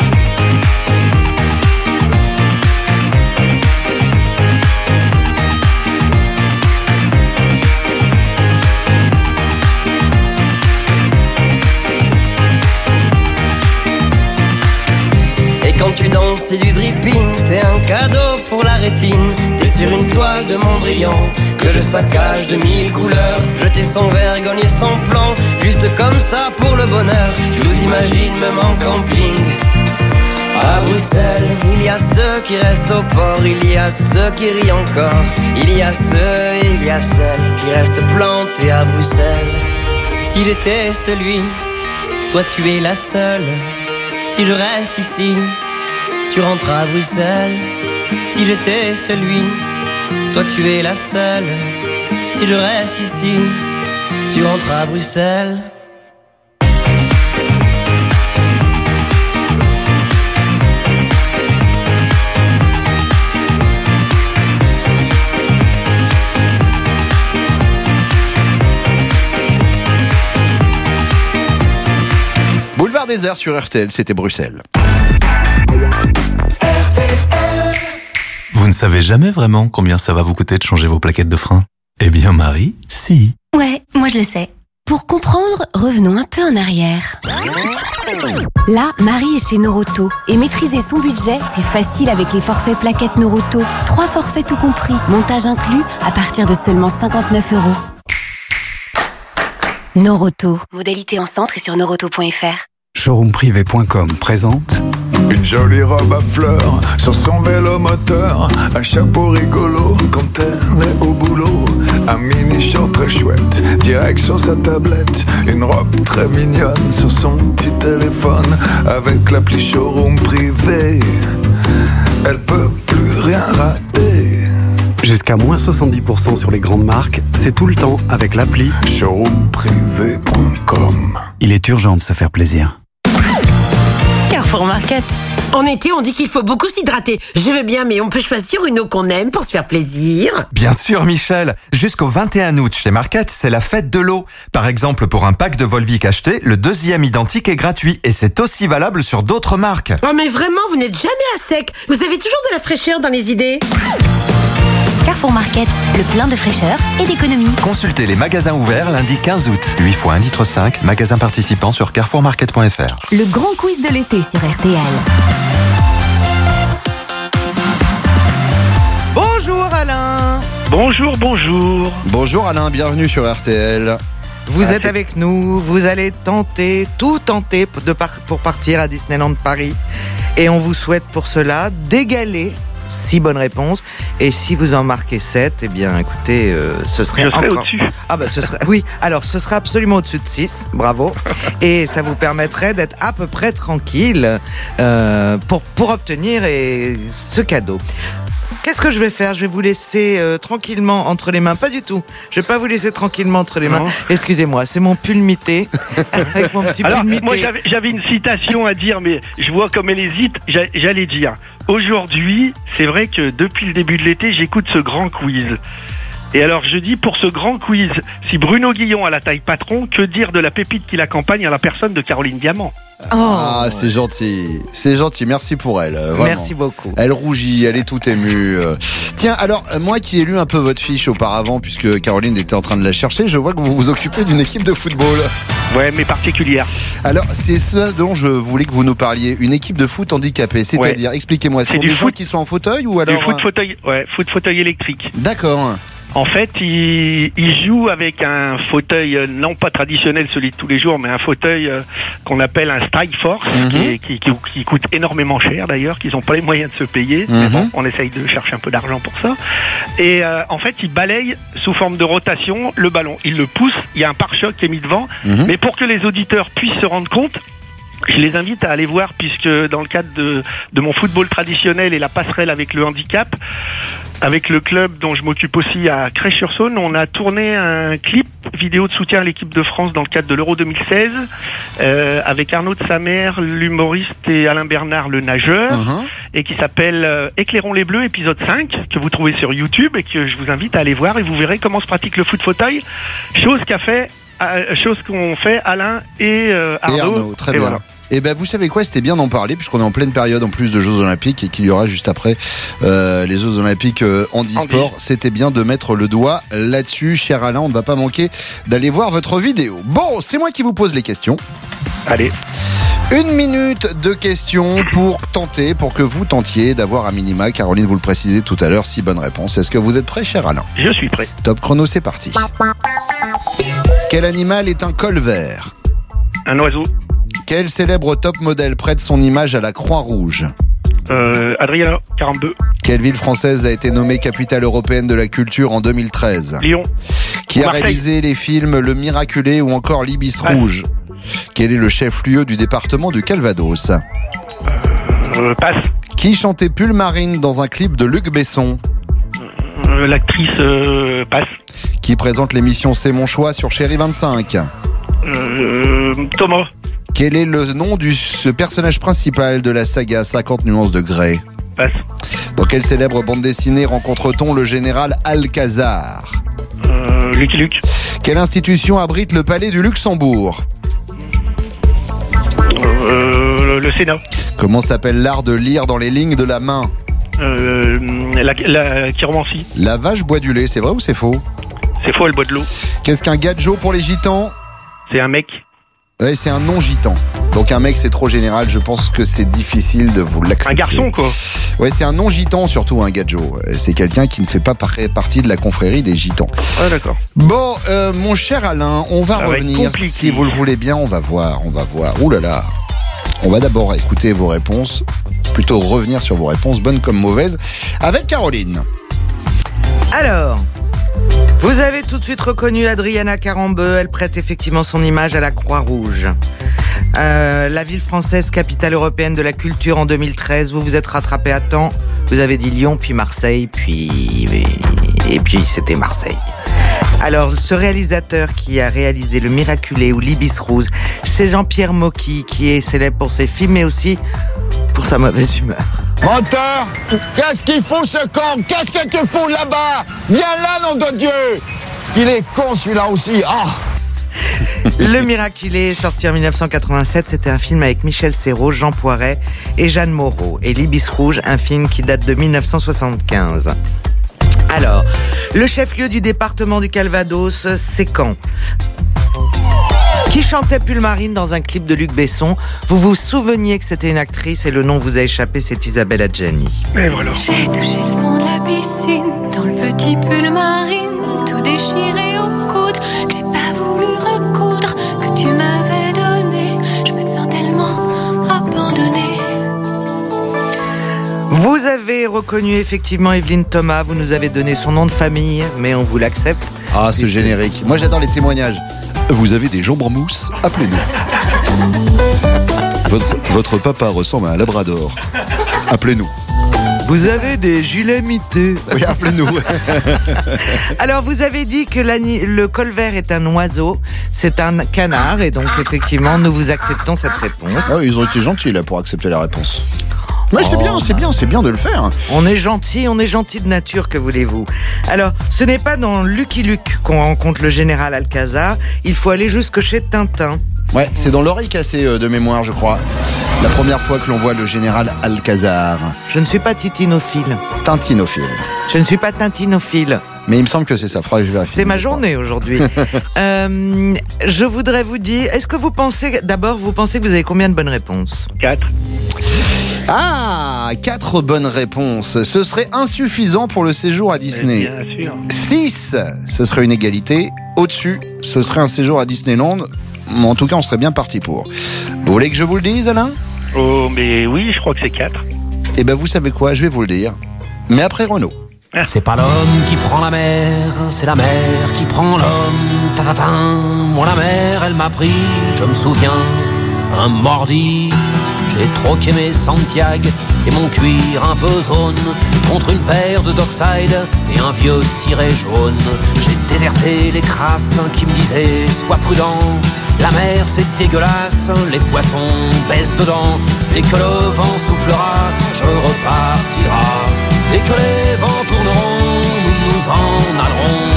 Et quand tu danses, c'est du dripping, t'es un cadeau pour la rétine. T'es sur une toile de Mondrian que je saccage de 1000 couleurs. Jeter sans vergogne et sans plan, juste comme ça pour le bonheur. Je vous imagine même en camping à Bruxelles. Il y a ceux qui restent au port, il y a ceux qui rient encore. Il y a ceux et il y a celles qui restent plantés à Bruxelles. Si j'étais celui, toi tu es la seule. Si je reste ici, tu rentres à Bruxelles. Si j'étais celui, toi tu es la seule. Si je reste ici, tu rentres à Bruxelles. Boulevard des Arts sur RTL, c'était Bruxelles. Vous ne savez jamais vraiment combien ça va vous coûter de changer vos plaquettes de frein? Eh bien Marie, si. Ouais, moi je le sais. Pour comprendre, revenons un peu en arrière. Là, Marie est chez Noroto. Et maîtriser son budget, c'est facile avec les forfaits plaquettes Noroto. 3 forfaits tout compris, montage inclus, à partir de seulement 59 €. Noroto. Modalité en centre et sur noroto.fr. Showroomprivé.com présente une jolie robe à fleurs sur son vélo moteur, un chapeau rigolo quand elle est au boulot, un mini short très chouette, direction sa tablette, une robe très mignonne sur son petit téléphone, avec l'appli Showroom Privé, elle peut plus rien rater. Jusqu'à moins 70% sur les grandes marques, c'est tout le temps avec l'appli showroomprivé.com. Il est urgent de se faire plaisir. Carrefour Market. En été, on dit qu'il faut beaucoup s'hydrater. Je veux bien, mais on peut choisir une eau qu'on aime pour se faire plaisir. Bien sûr, Michel. Jusqu'au 21 août, chez Market, c'est la fête de l'eau. Par exemple, pour un pack de Volvic acheté, le 2e identique est gratuit. Et c'est aussi valable sur d'autres marques. Oh, mais vraiment, vous n'êtes jamais à sec. Vous avez toujours de la fraîcheur dans les idées. Carrefour Market, le plein de fraîcheur et d'économie. Consultez les magasins ouverts lundi 15 août. 8 x 1,5 litre, magasins participants sur carrefourmarket.fr. Le grand quiz de l'été sur RTL. Bonjour Alain. Bonjour, bonjour. Bonjour Alain, bienvenue sur RTL. Vous êtes avec nous, vous allez tenter pour partir à Disneyland Paris. Et on vous souhaite pour cela d'égaler 6 bonnes réponses. Et si vous en marquez 7, eh bien écoutez, ce serait encore... au-dessus. Ah bah ce serait... Oui, alors ce serait absolument au-dessus de 6, bravo. Et ça vous permettrait d'être à peu près tranquille pour obtenir ce cadeau. Qu'est-ce que je vais faire ? Je vais vous laisser tranquillement entre les mains. Pas du tout. Je vais pas vous laisser tranquillement entre les mains. Non. Excusez-moi, c'est mon pull mité. Avec mon petit pull mité. Moi, j'avais une citation à dire, mais je vois comme elle hésite. J'allais dire, aujourd'hui, c'est vrai que depuis le début de l'été, j'écoute ce grand quiz. Et alors, je dis, pour ce grand quiz, si Bruno Guillon a la taille patron, que dire de la pépite qui l'accompagne à la personne de Caroline Diamant ? Ah, c'est gentil. C'est gentil. Merci pour elle. Vraiment. Merci beaucoup. Elle rougit, elle est toute émue. Tiens, alors, moi qui ai lu un peu votre fiche auparavant, puisque Caroline était en train de la chercher, je vois que vous vous occupez d'une équipe de football. Ouais, mais particulière. Alors, c'est ça dont je voulais que vous nous parliez. Une équipe de foot handicapée, c'est-à-dire, expliquez-moi, ce sont des gens qui sont en fauteuil ou alors... Du foot fauteuil, ouais, foot fauteuil électrique. D'accord. En fait, il joue avec un fauteuil, non pas traditionnel, celui de tous les jours, mais un fauteuil qu'on appelle un Strike Force, qui coûte énormément cher d'ailleurs, qu'ils n'ont pas les moyens de se payer. Mais bon, on essaye de chercher un peu d'argent pour ça. Et en fait, il balaye sous forme de rotation le ballon. Il le pousse, il y a un pare-choc qui est mis devant. Mais pour que les auditeurs puissent se rendre compte, je les invite à aller voir, puisque dans le cadre de mon football traditionnel et la passerelle avec le handicap, avec le club dont je m'occupe aussi à Crèche-sur-Saône, on a tourné un clip vidéo de soutien à l'équipe de France dans le cadre de l'Euro 2016 avec Arnaud de Samer, l'humoriste, et Alain Bernard, le nageur, et qui s'appelle Éclairons les Bleus, épisode 5, que vous trouvez sur YouTube et que je vous invite à aller voir, et vous verrez comment se pratique le foot fauteuil, chose qu'ont fait Alain et Arnaud. Très bien. Voilà. Et ben vous savez quoi, c'était bien d'en parler puisqu'on est en pleine période en plus de Jeux Olympiques et qu'il y aura juste après les Jeux Olympiques handisport. C'était bien de mettre le doigt là-dessus, cher Alain. On ne va pas manquer d'aller voir votre vidéo. Bon, c'est moi qui vous pose les questions. Allez. 1 minute de questions pour que vous tentiez d'avoir un minima. Caroline, vous le précisez tout à l'heure, 6 bonnes réponses. Est-ce que vous êtes prêt, cher Alain ? Je suis prêt. Top chrono, c'est parti. Quel animal est un colvert ? Un oiseau. Quel célèbre top modèle prête son image à la Croix-Rouge ? Adriana Carambeu. Quelle ville française a été nommée capitale européenne de la culture en 2013 ? Lyon. Qui a réalisé les films Le Miraculé ou encore l'Ibis Rouge ? Quel est le chef-lieu du département du Calvados ? Passe. Qui chantait Pulmarine dans un clip de Luc Besson ? L'actrice passe. Qui présente l'émission C'est mon choix sur Chérie 25 ? Thomas. Quel est le nom du personnage principal de la saga 50 nuances de Grey ? Passe. Dans quelle célèbre bande dessinée rencontre-t-on le général Alcazar ? Lucky Luke. Quelle institution abrite le palais du Luxembourg ? Le Sénat. Comment s'appelle l'art de lire dans les lignes de la main ? La chiromancie. La vache boit du lait, c'est vrai ou c'est faux ? C'est faux, elle boit de l'eau. Qu'est-ce qu'un gadjo pour les gitans ? C'est un mec. Ouais, c'est un non-gitan. Donc un mec, c'est trop général. Je pense que c'est difficile de vous l'accepter. Un garçon, quoi. Ouais, c'est un non-gitan, surtout un gadjo. C'est quelqu'un qui ne fait pas partie de la confrérie des gitans. Ouais, d'accord. Bon, mon cher Alain, on va revenir. Si vous le voulez bien, on va voir. Ouh là là. On va d'abord écouter vos réponses. Plutôt revenir sur vos réponses, bonnes comme mauvaises, avec Caroline. Alors... vous avez tout de suite reconnu Adriana Carambeu, elle prête effectivement son image à la Croix-Rouge. La ville française capitale européenne de la culture en 2013, vous vous êtes rattrapé à temps, vous avez dit Lyon, puis Marseille, et puis c'était Marseille. Alors, ce réalisateur qui a réalisé Le Miraculé ou l'Ibis Rouge, c'est Jean-Pierre Mocky, qui est célèbre pour ses films, mais aussi pour sa mauvaise humeur. Menteur, qu'est-ce qu'il fout ce con? Qu'est-ce que tu fous là-bas? Viens là, nom de Dieu! Il est con celui-là aussi. Oh. Le Miraculé, sorti en 1987, c'était un film avec Michel Serrault, Jean Poiret et Jeanne Moreau. Et l'Ibis Rouge, un film qui date de 1975. Alors, le chef-lieu du département du Calvados, c'est Caen. Qui chantait Pulmarine dans un clip de Luc Besson? Vous vous souveniez que c'était une actrice et le nom vous a échappé, c'est Isabelle Adjani. Et voilà. J'ai touché le fond de la piscine, dans le petit Pulmarine, tout déchiré au coude, que j'ai pas voulu recoudre, que tu m'avais donné. Je me sens tellement abandonnée. Vous avez reconnu effectivement Evelyne Thomas, vous nous avez donné son nom de famille, mais on vous l'accepte. Ah, ce générique. Moi, j'adore les témoignages. Vous avez des jambes en mousse? Appelez-nous. Votre papa ressemble à un labrador. Appelez-nous. Vous avez des gilets mités. Oui, appelez-nous. Alors, vous avez dit que le colvert est un oiseau, c'est un canard, et donc effectivement, nous vous acceptons cette réponse. Ah, ils ont été gentils là pour accepter la réponse. Ouais, c'est bien de le faire. On est gentil de nature, que voulez-vous. Alors, ce n'est pas dans Lucky Luke qu'on rencontre le général Alcazar, il faut aller jusque chez Tintin. Ouais, c'est dans l'oreille cassée de mémoire, je crois. La première fois que l'on voit le général Alcazar. Je ne suis pas titinophile. Tintinophile. Je ne suis pas tintinophile. Mais il me semble que c'est ça. Faudra que je vérifie. C'est ma journée aujourd'hui. Je voudrais vous dire, est-ce que vous pensez que vous avez combien de bonnes réponses? 4. Ah, 4 bonnes réponses. Ce serait insuffisant pour le séjour à Disney. Bien sûr. 6, ce serait une égalité. Au-dessus, ce serait un séjour à Disneyland. En tout cas, on serait bien parti pour. Vous voulez que je vous le dise, Alain? Oh, mais oui, je crois que c'est 4. Eh ben, vous savez quoi? Je vais vous le dire. Mais après Renaud. C'est pas l'homme qui prend la mer, c'est la mer qui prend l'homme. Tatatin, moi la mer, elle m'a pris, je me souviens, un mordi. J'ai troqué mes Santiago et mon cuir un peu zone contre une paire de Dockside et un vieux ciré jaune. J'ai déserté les crasses qui me disaient sois prudent. La mer c'est dégueulasse, les poissons baissent dedans. Dès que le vent soufflera, je repartira. Dès que les vents tourneront, nous nous en allerons.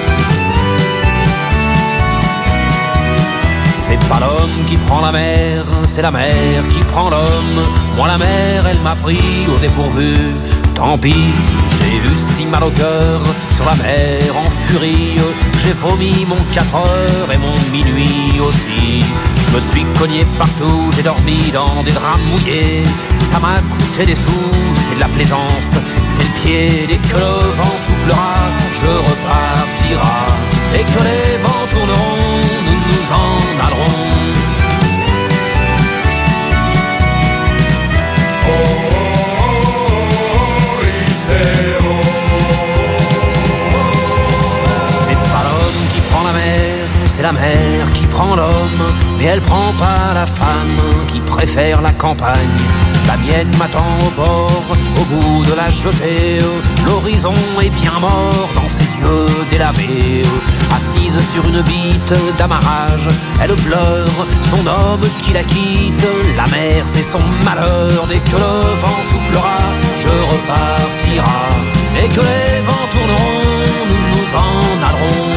C'est pas l'homme qui prend la mer, c'est la mer qui prend l'homme. Moi la mer, elle m'a pris au dépourvu. Tant pis, j'ai eu si mal au cœur sur la mer en furie. J'ai vomi mon 4 heures et mon minuit aussi. Je me suis cogné partout, j'ai dormi dans des draps mouillés. Ça m'a coûté des sous, c'est de la plaisance, c'est le pied. Dès que le vent soufflera, je repartira. Dès que les vents tourneront, nous nous en allerons. C'est pas l'homme qui prend la mer, c'est la mer qui prend l'homme. Mais elle prend pas la femme qui préfère la campagne. La mienne m'attend au bord, au bout de la jetée. L'horizon est bien mort dans ses yeux délavés. Assise sur une bite d'amarrage, elle pleure son homme qui la quitte. La mer c'est son malheur, dès que le vent soufflera, je repartira. Dès que les vents tourneront, nous nous en allerons.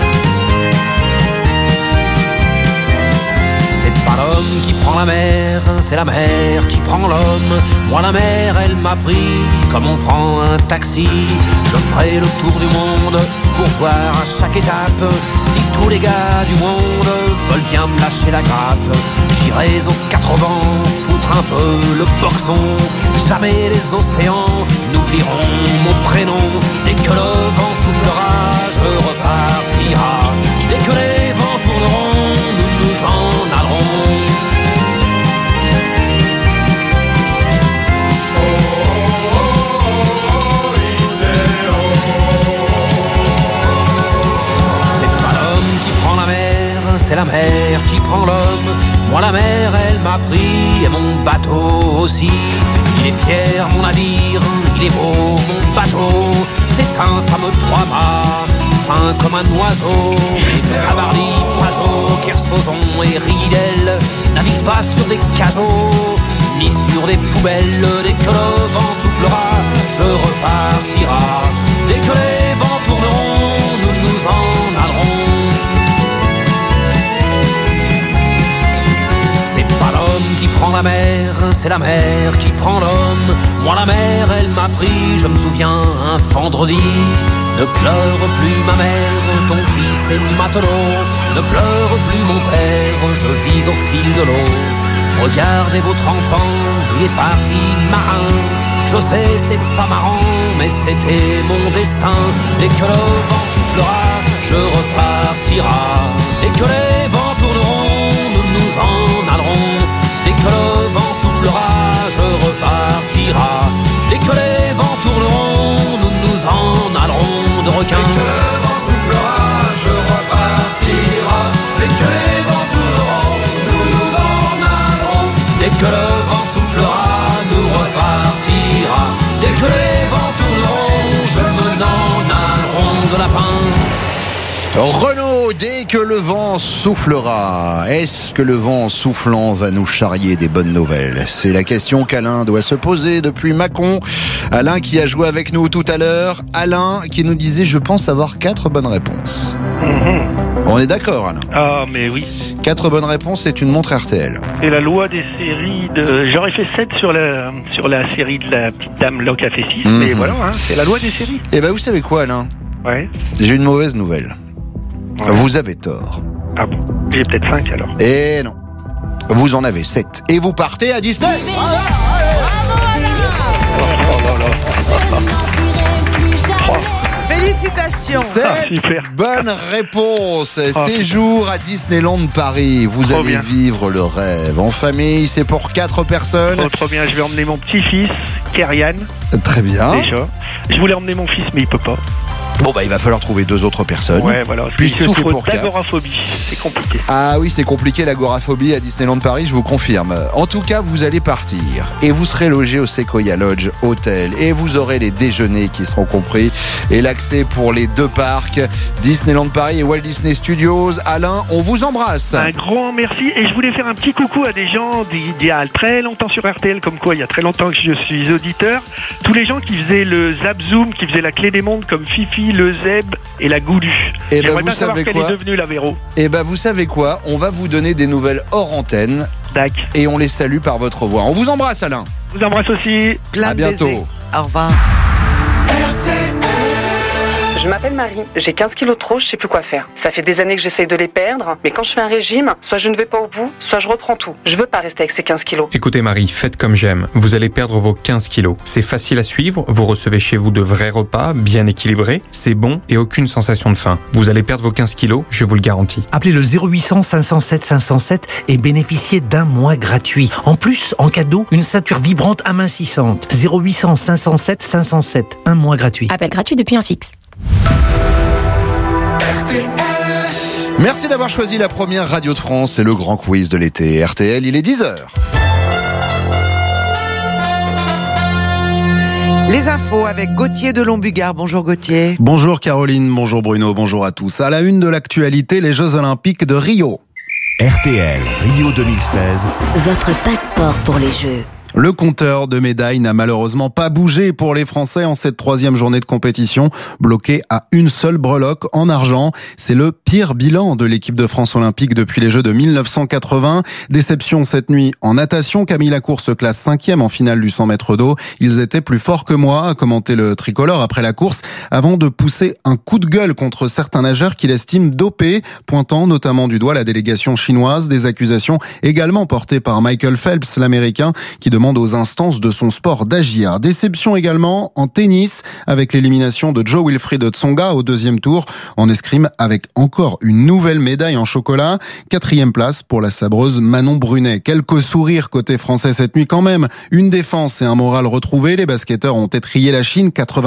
C'est pas l'homme qui prend la mer, c'est la mer qui prend l'homme. Moi la mer elle m'a pris comme on prend un taxi. Je ferai le tour du monde pour voir à chaque étape si tous les gars du monde veulent bien me lâcher la grappe. J'irai aux 4 vents foutre un peu le boxon. Jamais les océans n'oublieront mon prénom. Dès que le vent soufflera, je repartira. Dès que les vents tourneront, nous nous en allerons. C'est la mer qui prend l'homme. Moi la mer elle m'a pris et mon bateau aussi. Il est fier mon navire, il est beau mon bateau. C'est un fameux 3-mâts, fin comme un oiseau. Tabarly, Pajot, Kersozon et Ridel naviguent pas sur des cajots ni sur des poubelles. Dès que le vent soufflera, je repartira. Dès que les vents tourneront, nous nous en allerons. Qui prend la mer, c'est la mer qui prend l'homme. Moi la mer elle m'a pris, je me souviens un vendredi. Ne pleure plus ma mère, ton fils est matelot. Ne pleure plus mon père, je vis au fil de l'eau. Regardez votre enfant, il est parti marin. Je sais c'est pas marrant, mais c'était mon destin. Dès que le vent soufflera, je repartira. Dès que les vents tourneront, nous nous en allerons. Dès que le vent soufflera, je repartira. Dès que les vents tourneront, nous nous en allerons de requins. Dès que le vent soufflera, je repartira. Dès que les vents tourneront, nous nous en allerons. Dès que le vent soufflera, nous repartira. Dès que les vents tourneront, je me n'en allerons de lapin. Renaud, dès que le vent soufflera, est-ce que le vent soufflant va nous charrier des bonnes nouvelles? C'est la question qu'Alain doit se poser depuis Mâcon. Alain qui a joué avec nous tout à l'heure. Alain qui nous disait, je pense avoir 4 bonnes réponses. On est d'accord, Alain? Ah, mais oui. 4 bonnes réponses, c'est une montre RTL. C'est la loi des séries de... J'aurais fait 7 sur la série de la petite dame là qui a fait 6, mais voilà, hein, c'est la loi des séries. Eh ben, vous savez quoi, Alain? Ouais. J'ai une mauvaise nouvelle. Ouais. Vous avez tort. Ah bon? J'ai peut-être 5 alors. Eh non. Vous en avez 7. Et vous partez à Disney. Félicitations. 7 bonnes réponses. Séjour à Disneyland Paris. Vous allez vivre le rêve. En famille, c'est pour 4 personnes. Oh, trop bien, je vais emmener mon petit-fils, Kerian. Très bien. Déjà. Je voulais emmener mon fils, mais il peut pas. Bon bah il va falloir trouver 2 autres personnes. Ouais, voilà. Puisque c'est pour 4. L'agoraphobie, c'est compliqué. Ah oui, c'est compliqué l'agoraphobie à Disneyland Paris, je vous confirme. En tout cas, vous allez partir et vous serez logé au Sequoia Lodge Hotel et vous aurez les déjeuners qui seront compris et l'accès pour les 2 parcs, Disneyland Paris et Walt Disney Studios. Alain, on vous embrasse. Un grand merci et je voulais faire un petit coucou à des gens d'il y a très longtemps sur RTL, comme quoi il y a très longtemps que je suis auditeur. Tous les gens qui faisaient le Zap Zoom, qui faisaient la clé des mondes comme Fifi, le Zeb et la Goulu. Et j'aimerais bien savoir quelle est devenue la Véro. Et ben vous savez quoi, on va vous donner des nouvelles hors antenne. D'accord. Et on les salue par votre voix. On vous embrasse, Alain. Je vous embrasse aussi. Plein à bientôt. Baisers. Au revoir. Je m'appelle Marie, j'ai 15 kilos de trop, je sais plus quoi faire. Ça fait des années que j'essaye de les perdre, mais quand je fais un régime, soit je ne vais pas au bout, soit je reprends tout. Je veux pas rester avec ces 15 kilos. Écoutez Marie, faites comme j'aime. Vous allez perdre vos 15 kilos. C'est facile à suivre, vous recevez chez vous de vrais repas, bien équilibrés, c'est bon et aucune sensation de faim. Vous allez perdre vos 15 kilos, je vous le garantis. Appelez le 0800 507 507 et bénéficiez d'un mois gratuit. En plus, en cadeau, une ceinture vibrante amincissante. 0800 507 507, un mois gratuit. Appel gratuit depuis un fixe. Merci d'avoir choisi la première radio de France, c'est le grand quiz de l'été. RTL, il est 10h. Les infos avec Gauthier de Lombugard. Bonjour Gauthier. Bonjour Caroline, bonjour Bruno, bonjour à tous. À la une de l'actualité, les Jeux Olympiques de Rio. RTL, Rio 2016. Votre passeport pour les Jeux. Le compteur de médailles n'a malheureusement pas bougé pour les Français en cette 3e journée de compétition, bloqué à une seule breloque en argent. C'est le pire bilan de l'équipe de France olympique depuis les Jeux de 1980. Déception cette nuit en natation. Camille Lacour se classe 5e en finale du 100 mètres d'eau. Ils étaient plus forts que moi, a commenté le tricolore après la course, avant de pousser un coup de gueule contre certains nageurs qu'il estime dopés, pointant notamment du doigt la délégation chinoise. Des accusations également portées par Michael Phelps, l'Américain, qui demande aux instances de son sport d'agir. Déception également en tennis avec l'élimination de Jo Wilfried Tsonga au 2e tour. En escrime avec encore une nouvelle médaille en chocolat. 4e place pour la sabreuse Manon Brunet. Quelques sourires côté français cette nuit quand même. Une défense et un moral retrouvé. Les basketteurs ont étrillé la Chine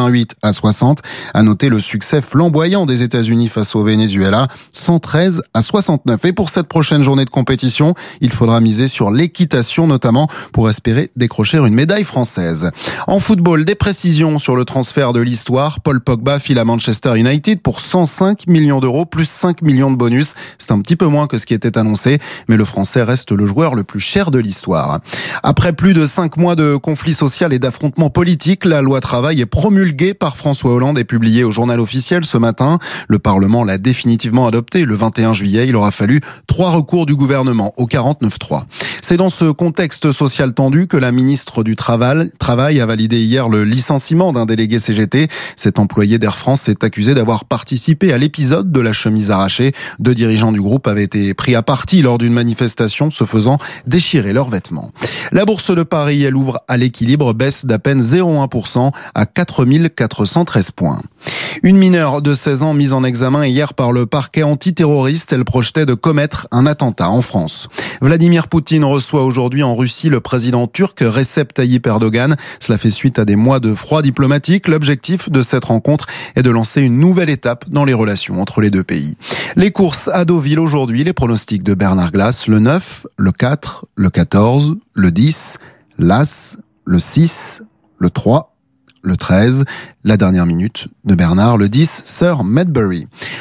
88-60. À noter le succès flamboyant des États-Unis face au Venezuela 113-69. Et pour cette prochaine journée de compétition, il faudra miser sur l'équitation notamment pour espérer décrocher une médaille française. En football, des précisions sur le transfert de l'histoire. Paul Pogba file à Manchester United pour 105 millions d'euros plus 5 millions de bonus. C'est un petit peu moins que ce qui était annoncé, mais le Français reste le joueur le plus cher de l'histoire. Après plus de 5 mois de conflit social et d'affrontements politiques, la loi travail est promulguée par François Hollande et publiée au journal officiel ce matin. Le Parlement l'a définitivement adoptée le 21 juillet. Il aura fallu 3 recours du gouvernement au 49.3. C'est dans ce contexte social tendu que la ministre du Travail a validé hier le licenciement d'un délégué CGT. Cet employé d'Air France est accusé d'avoir participé à l'épisode de la chemise arrachée. 2 dirigeants du groupe avaient été pris à partie lors d'une manifestation, se faisant déchirer leurs vêtements. La bourse de Paris, elle ouvre à l'équilibre, baisse d'à peine 0,1% à 4 413 points. Une mineure de 16 ans mise en examen hier par le parquet antiterroriste, elle projetait de commettre un attentat en France. Vladimir Poutine reçoit aujourd'hui en Russie le président turc Recep Tayyip Erdogan. Cela fait suite à des mois de froid diplomatique. L'objectif de cette rencontre est de lancer une nouvelle étape dans les relations entre les deux pays. Les courses à Deauville aujourd'hui, les pronostics de Bernard Glass, le 9, le 4, le 14, le 10, l'As, le 6, le 3, le 13, la dernière minute de Bernard, le 10, Sir Medbury.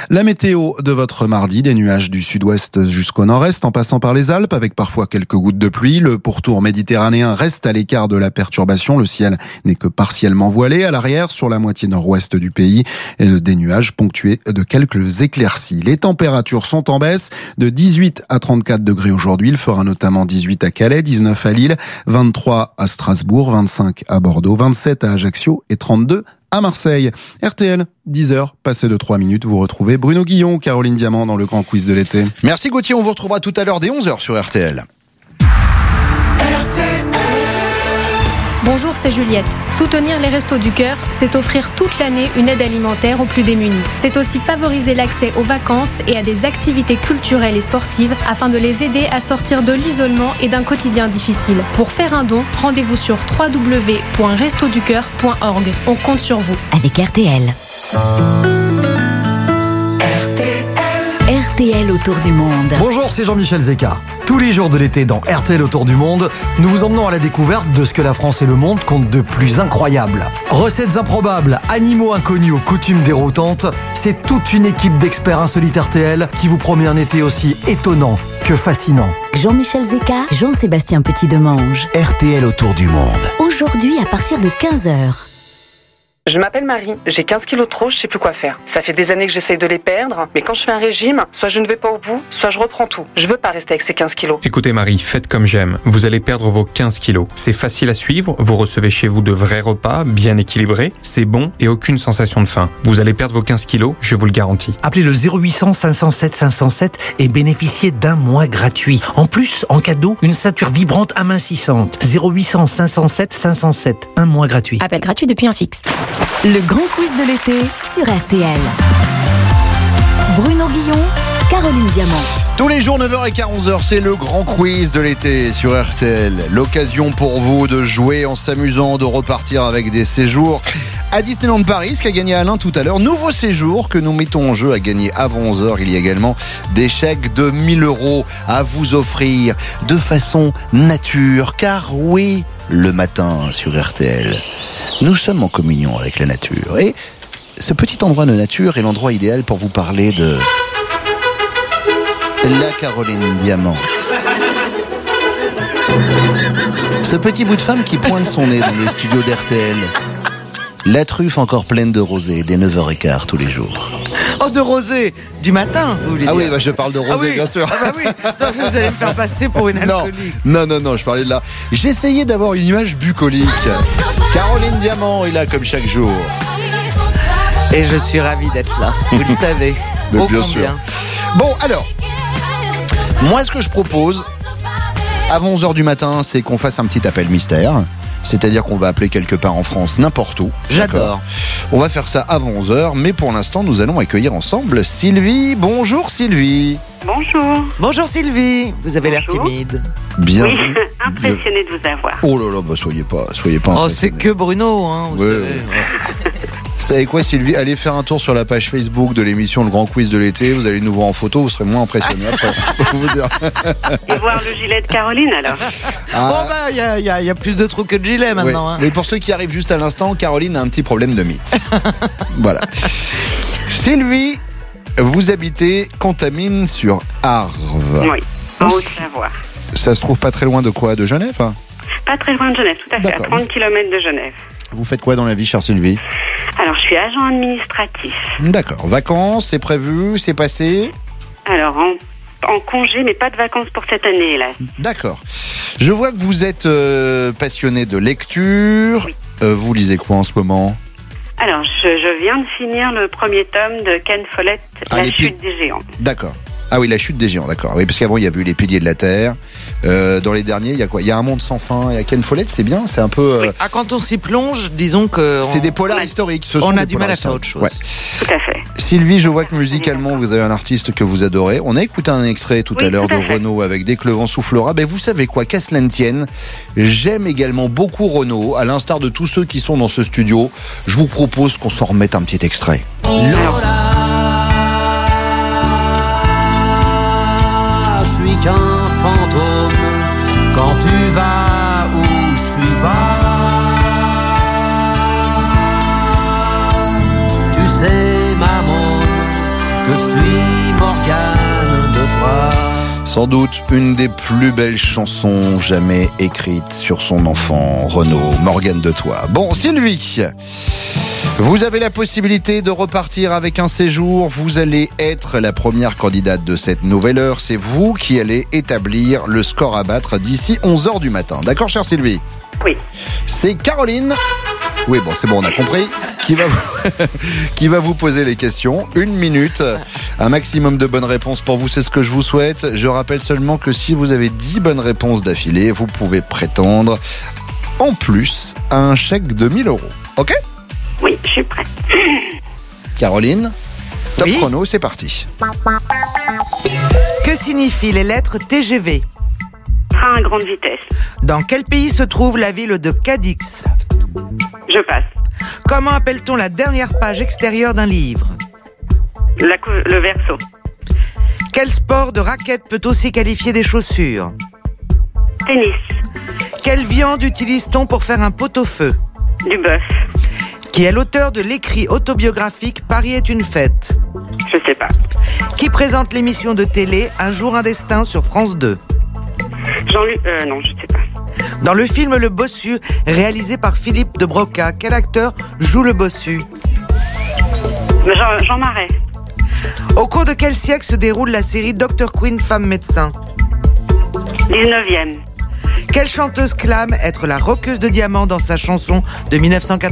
La météo de votre mardi, des nuages du sud-ouest jusqu'au nord-est en passant par les Alpes avec parfois quelques gouttes de pluie. Le pourtour méditerranéen reste à l'écart de la perturbation. Le ciel n'est que partiellement voilé. À l'arrière, sur la moitié nord-ouest du pays, des nuages ponctués de quelques éclaircies. Les températures sont en baisse de 18 à 34 degrés aujourd'hui. Il fera notamment 18 à Calais, 19 à Lille, 23 à Strasbourg, 25 à Bordeaux, 27 à Ajaccio et 32 à Marseille. RTL, 10h, passé de 3 minutes. Vous retrouvez Bruno Guillon, Caroline Diamant dans le grand quiz de l'été. Merci Gauthier, on vous retrouvera tout à l'heure dès 11h sur RTL. Bonjour, c'est Juliette. Soutenir les Restos du Cœur, c'est offrir toute l'année une aide alimentaire aux plus démunis. C'est aussi favoriser l'accès aux vacances et à des activités culturelles et sportives afin de les aider à sortir de l'isolement et d'un quotidien difficile. Pour faire un don, rendez-vous sur www.restoducoeur.org. On compte sur vous. Avec RTL. RTL autour du monde. Bonjour, c'est Jean-Michel Zeka. Tous les jours de l'été dans RTL autour du monde, nous vous emmenons à la découverte de ce que la France et le monde comptent de plus incroyable. Recettes improbables, animaux inconnus aux coutumes déroutantes, c'est toute une équipe d'experts insolites RTL qui vous promet un été aussi étonnant que fascinant. Jean-Michel Zeka, Jean-Sébastien Petit-Demange. RTL autour du monde. Aujourd'hui à partir de 15h. Je m'appelle Marie, j'ai 15 kilos de trop, je sais plus quoi faire. Ça fait des années que j'essaye de les perdre, mais quand je fais un régime, soit je ne vais pas au bout, soit je reprends tout. Je veux pas rester avec ces 15 kilos. Écoutez Marie, faites comme j'aime. Vous allez perdre vos 15 kilos. C'est facile à suivre, vous recevez chez vous de vrais repas, bien équilibrés, c'est bon et aucune sensation de faim. Vous allez perdre vos 15 kilos, je vous le garantis. Appelez le 0800 507 507 et bénéficiez d'un mois gratuit. En plus, en cadeau, une ceinture vibrante amincissante. 0800 507 507, un mois gratuit. Appel gratuit depuis un fixe. Le grand quiz de l'été sur RTL. Bruno Guillon, Caroline Diamant. Tous les jours 9h15 11h, c'est le grand quiz de l'été sur RTL. L'occasion pour vous de jouer en s'amusant, de repartir avec des séjours à Disneyland Paris, ce qu'a gagné Alain tout à l'heure. Nouveau séjour que nous mettons en jeu à gagner avant 11h. Il y a également des chèques de 1 000 € à vous offrir de façon nature. Car oui, le matin sur RTL, nous sommes en communion avec la nature. Et ce petit endroit de nature est l'endroit idéal pour vous parler de la Caroline Diamant. Ce petit bout de femme qui pointe son nez dans les studios d'RTL. La truffe encore pleine de rosée, dès 9h15 tous les jours. Oh, de rosée du matin, vous voulez dire. Oui, je parle de rosée, bien sûr. Ah bah oui, donc vous allez me faire passer pour une alcoolique. Non, je parlais de là. J'essayais d'avoir une image bucolique. Caroline Diamant est là comme chaque jour. Et je suis ravie d'être là, vous le savez. Bien combien. Sûr. Bon, alors, moi ce que je propose, avant 11h du matin, c'est qu'on fasse un petit appel mystère. C'est-à-dire qu'on va appeler quelque part en France, n'importe où. J'adore. On va faire ça avant 11h, mais pour l'instant, nous allons accueillir ensemble Sylvie. Bonjour Sylvie. Bonjour. Bonjour Sylvie, vous avez l'air timide. Bienvenue. Oui, impressionnée de vous avoir. Oh là là, soyez pas Oh, c'est que Bruno, hein, vous savez. Vous savez quoi Sylvie, allez faire un tour sur la page Facebook de l'émission Le Grand Quiz de l'été, vous allez nous voir en photo, vous serez moins impressionné après. Vous dire. Et voir le gilet de Caroline alors. Bon bah, il y a plus de trous que de gilet maintenant. Oui. Mais pour ceux qui arrivent juste à l'instant, Caroline a un petit problème de mythe. Voilà. Sylvie, vous habitez Contamine sur Arve. Oui, en Haute-Savoie. Ça se trouve pas très loin de quoi? De Genève? Pas très loin de Genève, tout à fait, à 30 km de Genève. Vous faites quoi dans la vie, chère Sylvie? Alors, je suis agent administratif. D'accord. Vacances, c'est prévu, c'est passé? Alors, en congé, mais pas de vacances pour cette année, hélas. D'accord. Je vois que vous êtes passionné de lecture. Oui. Vous lisez quoi en ce moment? Alors, je viens de finir le premier tome de Ken Follett, La chute des géants. D'accord. Ah oui, La chute des géants, d'accord. Oui, parce qu'avant, il y a eu Les piliers de la Terre. Dans les derniers, il y a quoi? Il y a Un monde sans fin. Il y a Ken Follett, c'est bien, c'est un peu... Oui. Ah, quand on s'y plonge, disons que... C'est des polars historiques. On a du mal à faire autre chose. Ouais. Tout à fait. Sylvie, je vois que musicalement, vous avez un artiste que vous adorez. On a écouté un extrait tout à l'heure de Renaud avec Dès que le vent soufflera. Ben, vous savez quoi, qu'à cela ne tienne, j'aime également beaucoup Renaud, à l'instar de tous ceux qui sont dans ce studio. Je vous propose qu'on s'en remette un petit extrait. Je suis qu'un fantôme quand tu vas où je suis pas. Tu sais, maman, que suis Morgane de toi. Sans doute une des plus belles chansons jamais écrites sur son enfant, Renaud, Morgane de toi. Bon, Sylvie, vous avez la possibilité de repartir avec un séjour. Vous allez être la première candidate de cette nouvelle heure. C'est vous qui allez établir le score à battre d'ici 11h du matin. D'accord, chère Sylvie ? Oui. C'est Caroline. Oui, bon, c'est bon, on a compris. Qui va vous poser les questions. 1 minute. Un maximum de bonnes réponses pour vous, c'est ce que je vous souhaite. Je rappelle seulement que si vous avez 10 bonnes réponses d'affilée, vous pouvez prétendre en plus à un chèque de 1 000 €. Ok ? Oui, je suis prête. Caroline, top chrono, c'est parti. Que signifient les lettres TGV ? Train à grande vitesse. Dans quel pays se trouve la ville de Cadix ? Je passe. Comment appelle-t-on la dernière page extérieure d'un livre ? Le verso. Quel sport de raquette peut aussi qualifier des chaussures ? Tennis. Quelle viande utilise-t-on pour faire un pot-au-feu ? Du bœuf. Qui est l'auteur de l'écrit autobiographique Paris est une fête ? Je sais pas. Qui présente l'émission de télé Un jour un destin sur France 2 ? Jean-Luc... non, je sais pas. Dans le film Le Bossu, réalisé par Philippe de Broca, quel acteur joue le Bossu ? Jean Marais. Au cours de quel siècle se déroule la série Dr Queen Femme Médecin ? 19e. Quelle chanteuse clame être la roqueuse de diamants dans sa chanson de 1983 ?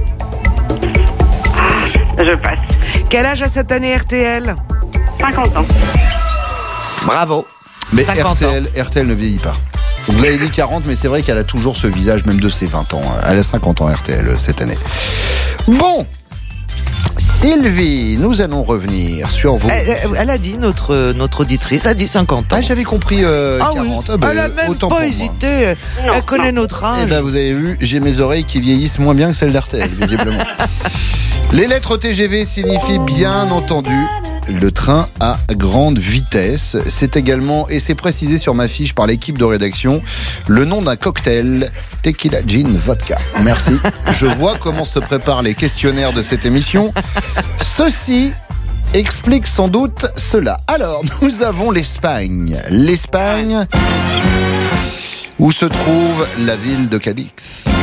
Je passe. Quel âge a cette année RTL ? 50 ans. Bravo. Mais RTL ne vieillit pas. Vous l'avez dit 40, mais c'est vrai qu'elle a toujours ce visage, même de ses 20 ans. Elle a 50 ans RTL cette année. Bon, Sylvie, nous allons revenir sur vous. Elle a dit, notre auditrice a dit 50 ans. Ah, j'avais compris 40. Oui. Elle a même pas hésité. Elle connaît notre âge. Eh ben, vous avez vu, j'ai mes oreilles qui vieillissent moins bien que celles d'RTL, visiblement. Les lettres TGV signifient bien entendu le train à grande vitesse. C'est également, et c'est précisé sur ma fiche par l'équipe de rédaction, le nom d'un cocktail, Tequila Gin Vodka. Merci. Je vois comment se préparent les questionnaires de cette émission. Ceci explique sans doute cela. Alors, nous avons l'Espagne. L'Espagne, où se trouve la ville de Cadix.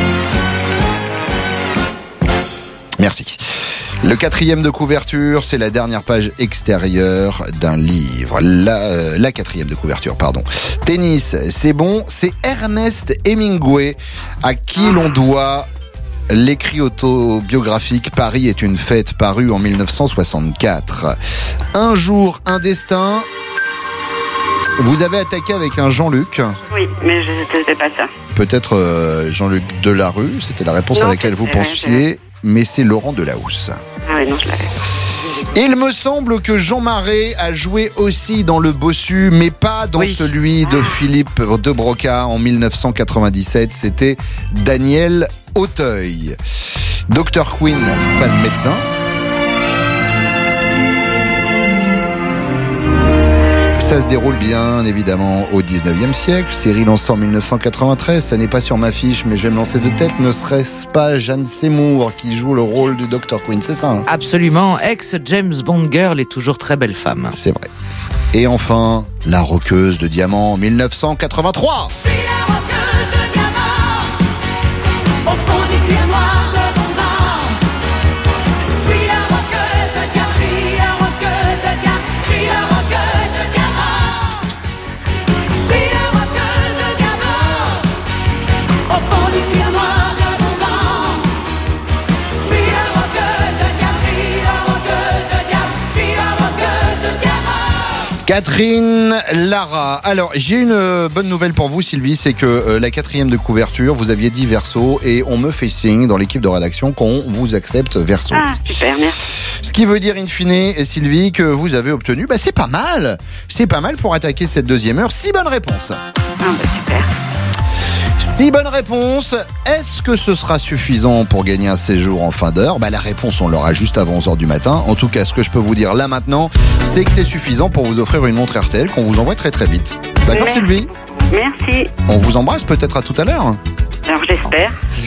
Merci. Le 4e de couverture, c'est la dernière page extérieure d'un livre. La 4e de couverture, pardon. Tennis, c'est bon. C'est Ernest Hemingway à qui l'on doit l'écrit autobiographique Paris est une fête, paru en 1964. Un jour, un destin. Vous avez attaqué avec un Jean-Luc. Oui, mais je ne sais pas ça. Peut-être Jean-Luc Delarue, c'était la réponse à laquelle vous pensiez. Mais c'est Laurent Delahousse. Ah oui, non, je l'avais. Il me semble que Jean Marais a joué aussi dans Le Bossu, mais pas dans celui de Philippe de Broca en 1997. C'était Daniel Auteuil. Dr Queen, fan médecin. Ça se déroule bien évidemment au 19e siècle. Série lancée en 1993. Ça n'est pas sur ma fiche, mais je vais me lancer de tête. Ne serait-ce pas Jeanne Seymour qui joue le rôle du Dr Queen, c'est ça, hein ? Absolument. Ex-James Bond girl et toujours très belle femme. C'est vrai. Et enfin, La roqueuse de diamants en 1983. Je suis la roqueuse de diamants, au fond du cuir noir de mon âme. Je suis la roqueuse de diamants, je suis la roqueuse de diamants, je suis la roqueuse de diamants. Je suis la roqueuse de diamants, au fond du cuir noir de mon âme. Je suis la roqueuse de diamants, je suis la roqueuse de diamants, je suis la roqueuse de diamants. Catherine Lara. Alors, j'ai une bonne nouvelle pour vous, Sylvie, c'est que la 4e de couverture, vous aviez dit verso, et on me fait signe dans l'équipe de rédaction qu'on vous accepte verso. Ah, super, merci. Ce qui veut dire, in fine, Sylvie, que vous avez obtenu, c'est pas mal. C'est pas mal pour attaquer cette deuxième heure. 6 bonnes réponses. Super. 6 bonnes réponses. Est-ce que ce sera suffisant pour gagner un séjour en fin d'heure ? La réponse, on l'aura juste avant 11h du matin. En tout cas, ce que je peux vous dire là maintenant, c'est que c'est suffisant pour vous offrir une montre RTL qu'on vous envoie très très vite. D'accord, Sylvie ? Merci. On vous embrasse, peut-être à tout à l'heure. Alors j'espère.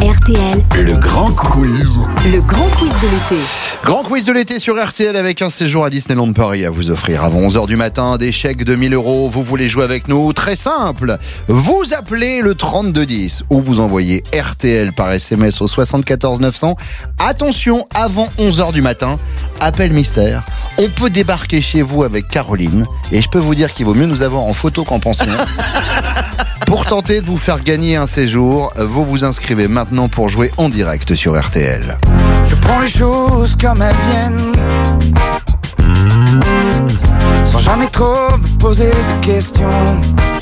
RTL, Le grand quiz. le grand quiz de l'été. Grand quiz de l'été sur RTL avec un séjour à Disneyland Paris à vous offrir avant 11h du matin, des chèques de 1000 €. Vous voulez jouer avec nous? Très simple. Vous appelez le 3210 ou vous envoyez RTL par SMS au 74 900. Attention, avant 11h du matin, appel mystère. On peut débarquer chez vous avec Caroline et je peux vous dire qu'il vaut mieux nous avoir en photo qu'en pension. Pour tenter de vous faire gagner un séjour, vous vous inscrivez maintenant pour jouer en direct sur RTL. Je prends les choses comme elles viennent, sans jamais trop me poser de questions.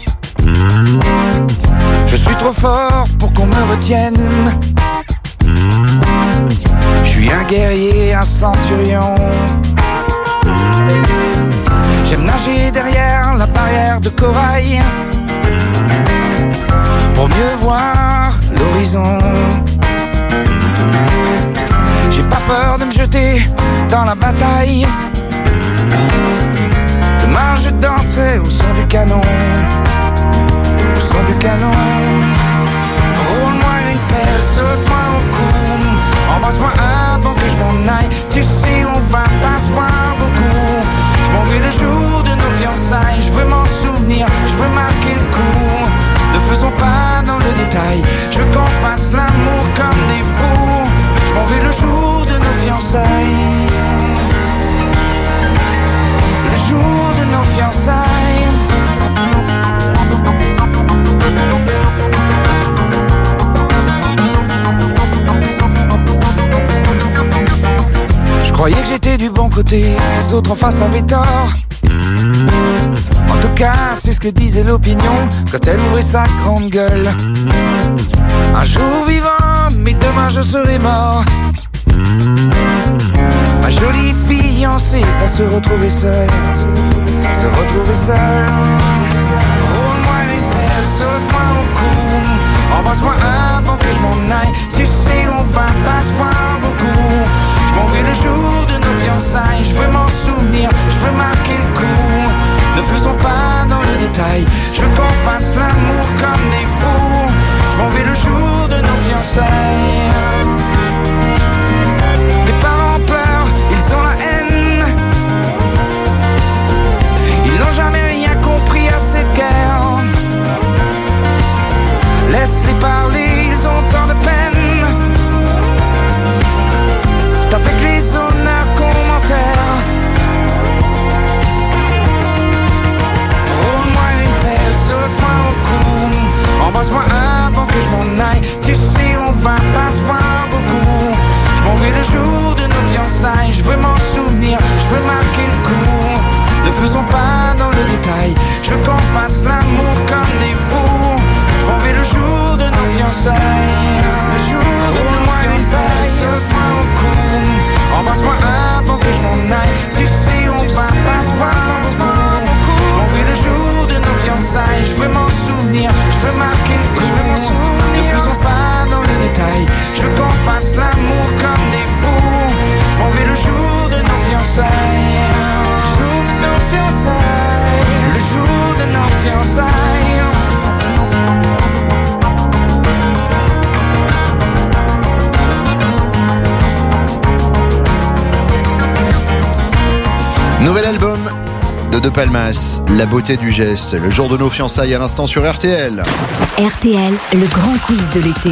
Je suis trop fort pour qu'on me retienne. Je suis un guerrier, un centurion. J'aime nager derrière la barrière de corail pour mieux voir l'horizon. J'ai pas peur de me jeter dans la bataille. Demain je danserai au son du canon. Au son du canon. Roule-moi une pelle, saute-moi au cou. Embrasse-moi avant que je m'en aille. Tu sais on va pas se voir beaucoup. Je m'en vais le jour de nos fiançailles. Je veux m'en souvenir, je veux marquer le coup. Ne faisons pas dans le détail. Je veux qu'on fasse l'amour comme des fous. Je m'en vais le jour de nos fiançailles. Le jour de nos fiançailles. Je croyais que j'étais du bon côté, les autres en face avaient tort. En tout cas, c'est ce que disait l'opinion quand elle ouvrait sa grande gueule. Un jour vivant, mais demain je serai mort. Ma jolie fiancée va se retrouver seule. Se retrouver seule. Roule-moi une pelle, saute-moi au cou. Embrasse-moi avant que je m'en aille. Tu sais, on va pas se voir beaucoup. Je m'en vais le jour de nos fiançailles. Je veux m'en souvenir, je veux marquer le coup. Ne faisons pas dans le détail. Je veux qu'on fasse l'amour comme des fous. Je m'en vais le jour de nos fiançailles. Les parents pleurent, ils ont la haine. Ils n'ont jamais rien compris à cette guerre. Laisse-les parler, ils ont tant de peine. C'est avec les honneurs qu'on m'enterre. Roule-moi une pelle, saute-moi au cou. Embrasse-moi avant que je m'en aille. Tu sais, on va pas se voir beaucoup. Je m'en vais le jour de nos fiançailles. Je veux m'en souvenir, je veux marquer le coup. Ne faisons pas dans le détail. Je veux qu'on fasse l'amour comme des fous. Je m'en vais le jour de nos fiançailles. Le jour de nos fiançailles. Saute-moi au cou. Embrasse-moi avant que je m'en aille. Tu sais, on va pas se voir beaucoup. Je m'en vais le jour de nos fiançailles. Je veux m'en souvenir, je veux marquer le coup. Ne faisons pas dans le détail. Je veux qu'on fasse l'amour comme des fous. Je m'en vais le jour de nos fiançailles. Le jour de nos fiançailles. Le jour de nos fiançailles. Nouvel album de De Palmas, La beauté du geste, le jour de nos fiançailles à l'instant sur RTL. RTL, le grand quiz de l'été.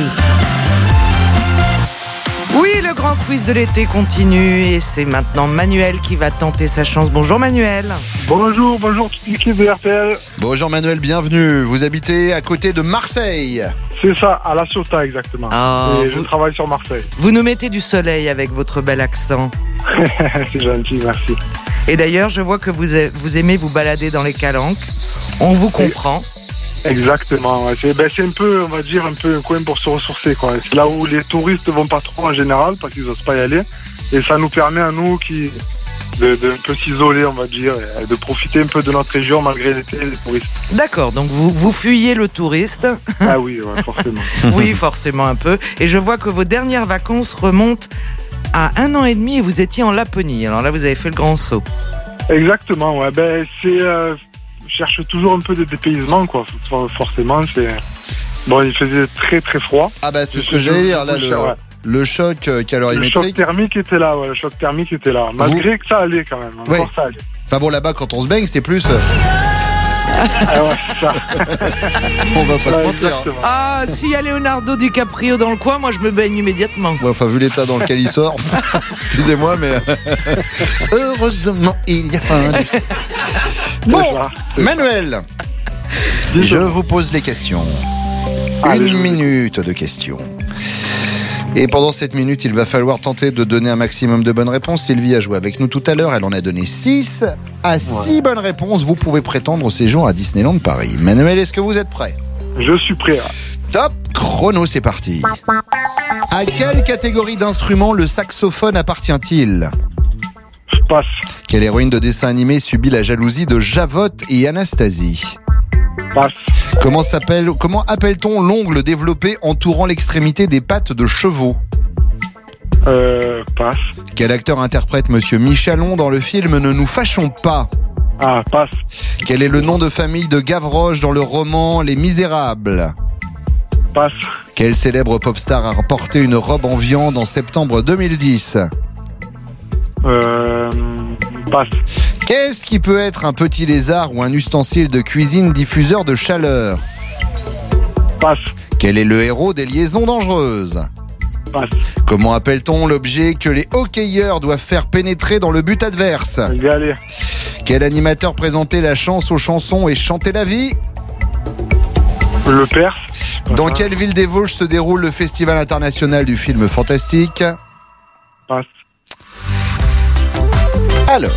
Oui, le grand quiz de l'été continue et c'est maintenant Manuel qui va tenter sa chance. Bonjour Manuel. Bonjour toute l'équipe de RTL. Bonjour Manuel, bienvenue. Vous habitez à côté de Marseille. C'est ça, à La Ciotat exactement. Et je travaille sur Marseille. Vous nous mettez du soleil avec votre bel accent. C'est gentil, merci. Et d'ailleurs, je vois que vous aimez vous balader dans les calanques. On vous comprend. Exactement. Ouais. C'est un peu, on va dire, un peu un coin pour se ressourcer, quoi. C'est là où les touristes vont pas trop en général parce qu'ils osent pas y aller. Et ça nous permet à nous de un peu s'isoler, on va dire, et de profiter un peu de notre région malgré l'été et les touristes. D'accord, donc vous fuyez le touriste. Ah oui, ouais, forcément. Oui, forcément un peu. Et je vois que vos dernières vacances remontent à 1 an et demi et vous étiez en Laponie. Alors là, vous avez fait le grand saut. Exactement, ouais. Je cherche toujours un peu de dépaysement, quoi. Forcément, Bon, il faisait très très froid. Ah bah c'est ce que j'allais dire, là, le choc calorimétrique. Le choc thermique était là, ouais, le choc thermique était là. Malgré que ça allait quand même, encore ça allait. Enfin bon, là-bas, quand on se baigne, c'est plus... Ah ouais, c'est ça. On va pas se mentir. Ah, s'il y a Leonardo DiCaprio dans le coin, moi je me baigne immédiatement. Ouais, enfin, vu l'état dans lequel il sort, excusez-moi, mais heureusement, il y a pas un luxe. Bon, Manuel, je vous pose les questions. Une minute de questions. Et pendant cette minute, il va falloir tenter de donner un maximum de bonnes réponses. Sylvie a joué avec nous tout à l'heure. Elle en a donné 6. À 6 bonnes réponses, vous pouvez prétendre au séjour à Disneyland Paris. Manuel, est-ce que vous êtes prêt ? Je suis prêt. Top chrono, c'est parti. À quelle catégorie d'instruments le saxophone appartient-il ? Je passe. Quelle héroïne de dessin animé subit la jalousie de Javotte et Anastasie ? Passe. Comment appelle-t-on l'ongle développé entourant l'extrémité des pattes de chevaux ? Passe. Quel acteur interprète Monsieur Michalon dans le film Ne nous fâchons pas ? Ah, passe. Quel est le nom de famille de Gavroche dans le roman Les Misérables ? Passe. Quel célèbre pop star a porté une robe en viande en septembre 2010 ? Passe. Qu'est-ce qui peut être un petit lézard ou un ustensile de cuisine diffuseur de chaleur ? Passe. Quel est le héros des liaisons dangereuses ? Passe. Comment appelle-t-on l'objet que les hockeyeurs doivent faire pénétrer dans le but adverse ? Galet. Quel animateur présentait la chance aux chansons et chantait la vie ? Le Perse. Dans quelle ville des Vosges se déroule le Festival international du film fantastique ? Passe. Alors,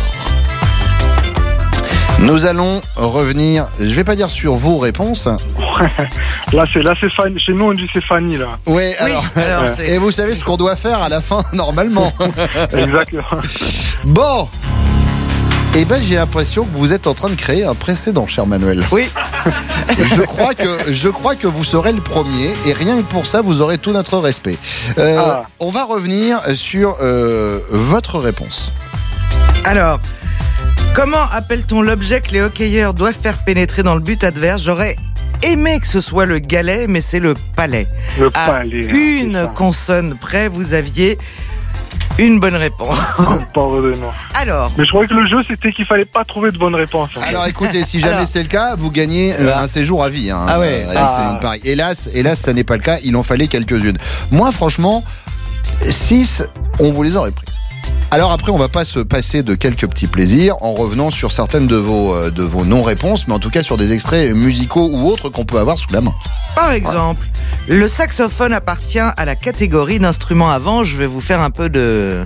nous allons revenir, je vais pas dire sur vos réponses. Là c'est Fanny. Chez nous on dit c'est Fanny là. Oui, alors et vous savez ce qu'on doit faire à la fin normalement. Exactement. Bon. Eh ben j'ai l'impression que vous êtes en train de créer un précédent, cher Manuel. Oui. Je crois que vous serez le premier et rien que pour ça vous aurez tout notre respect. On va revenir sur votre réponse. Alors, comment appelle-t-on l'objet que les hockeyeurs doivent faire pénétrer dans le but adverse ? J'aurais aimé que ce soit le galet, mais c'est le palais. Le palais. Une consonne près, vous aviez une bonne réponse. Pardonnez-moi. Alors. Mais je croyais que le jeu c'était qu'il fallait pas trouver de bonne réponse. Alors écoutez, si jamais c'est le cas, vous gagnez un séjour à vie. Hein, ah ouais. À Disneyland Paris. Hélas, ça n'est pas le cas. Il en fallait quelques-unes. Moi, franchement, 6, on vous les aurait prises. Alors après, on va pas se passer de quelques petits plaisirs en revenant sur certaines de vos non-réponses, mais en tout cas sur des extraits musicaux ou autres qu'on peut avoir sous la main. Par exemple, le saxophone appartient à la catégorie d'instruments à vent. Je vais vous faire un peu de...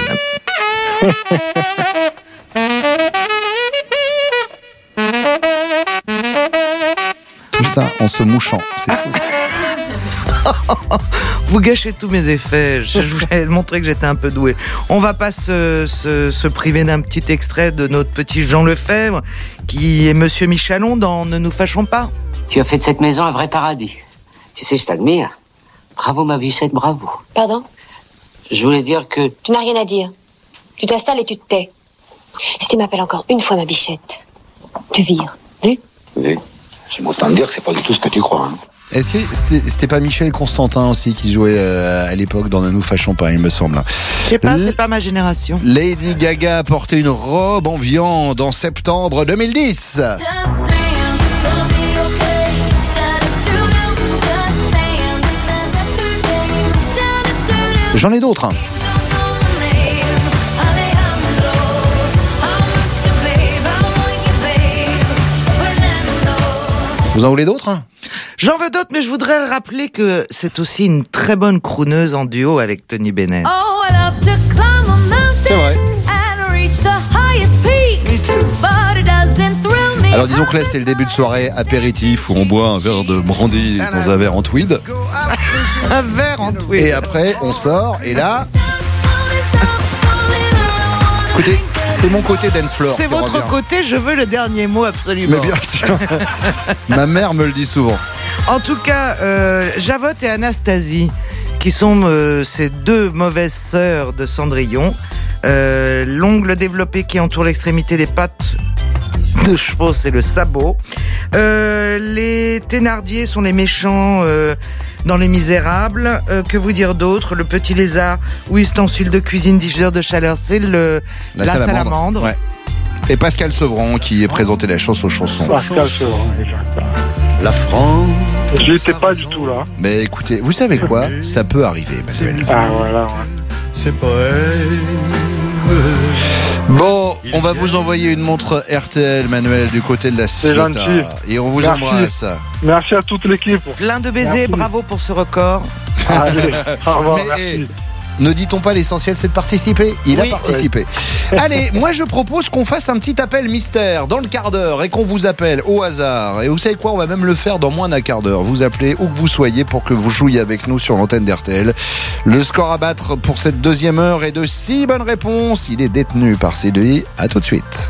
Tout ça en se mouchant, c'est fou. Vous gâchez tous mes effets. Je voulais montrer que j'étais un peu doué. On va pas se priver d'un petit extrait de notre petit Jean Lefebvre, qui est Monsieur Michalon dans Ne nous fâchons pas. Tu as fait de cette maison un vrai paradis. Tu sais, je t'admire. Bravo, ma bichette, bravo. Pardon ? Je voulais dire que... Tu n'as rien à dire. Tu t'installes et tu te tais. Si tu m'appelles encore une fois ma bichette, tu vires. Vu ? Vu. J'aime autant te dire que c'est pas du tout ce que tu crois. Hein. Est-ce que c'était pas Michel Constantin aussi qui jouait à l'époque dans Ne nous fâchons pas, il me semble. Je sais pas, c'est pas ma génération. Lady Gaga a porté une robe en viande en septembre 2010. J'en ai d'autres. Hein. Vous en voulez d'autres ? Hein ? J'en veux d'autres, mais je voudrais rappeler que c'est aussi une très bonne crooneuse en duo avec Tony Bennett. C'est vrai. Alors disons que là c'est le début de soirée apéritif où on boit un verre de brandy dans un verre en tweed. Un verre en tweed. Et après on sort et là... Écoutez, c'est mon côté dance floor. C'est votre côté, je veux le dernier mot absolument. Mais bien sûr. Ma mère me le dit souvent. En tout cas, Javotte et Anastasie, qui sont ces deux mauvaises sœurs de Cendrillon, l'ongle développé qui entoure l'extrémité des pattes de chevaux, c'est le sabot. Les Thénardier sont les méchants dans Les Misérables. Que vous dire d'autre? Le petit lézard ou ustensile de cuisine diffuseur de chaleur, c'est la salamandre. Ouais. Et Pascal Sevran qui présentait la chance aux chansons. Pascal Sevran, exactement. La France. J'y étais pas du tout là. Mais écoutez, vous savez quoi? Ça peut arriver, Emmanuel. Ah voilà, ouais. C'est pas Bon, on va vous envoyer une montre RTL, Manuel, du côté de la C'est Ciotat. gentil. Et on vous Merci. embrasse. Merci à toute l'équipe. Plein de baisers, Merci. bravo pour ce record. Allez, au revoir, Mais, merci. ne dit-on pas l'essentiel, c'est de participer? Il a Oui. participé. Allez, moi je propose qu'on fasse un petit appel mystère dans le quart d'heure et qu'on vous appelle au hasard. Et vous savez quoi? On va même le faire dans moins d'un quart d'heure. Vous appelez où que vous soyez pour que vous jouiez avec nous sur l'antenne d'RTL. Le score à battre pour cette deuxième heure est de 6 bonnes réponses. Il est détenu par CDI. À tout de suite.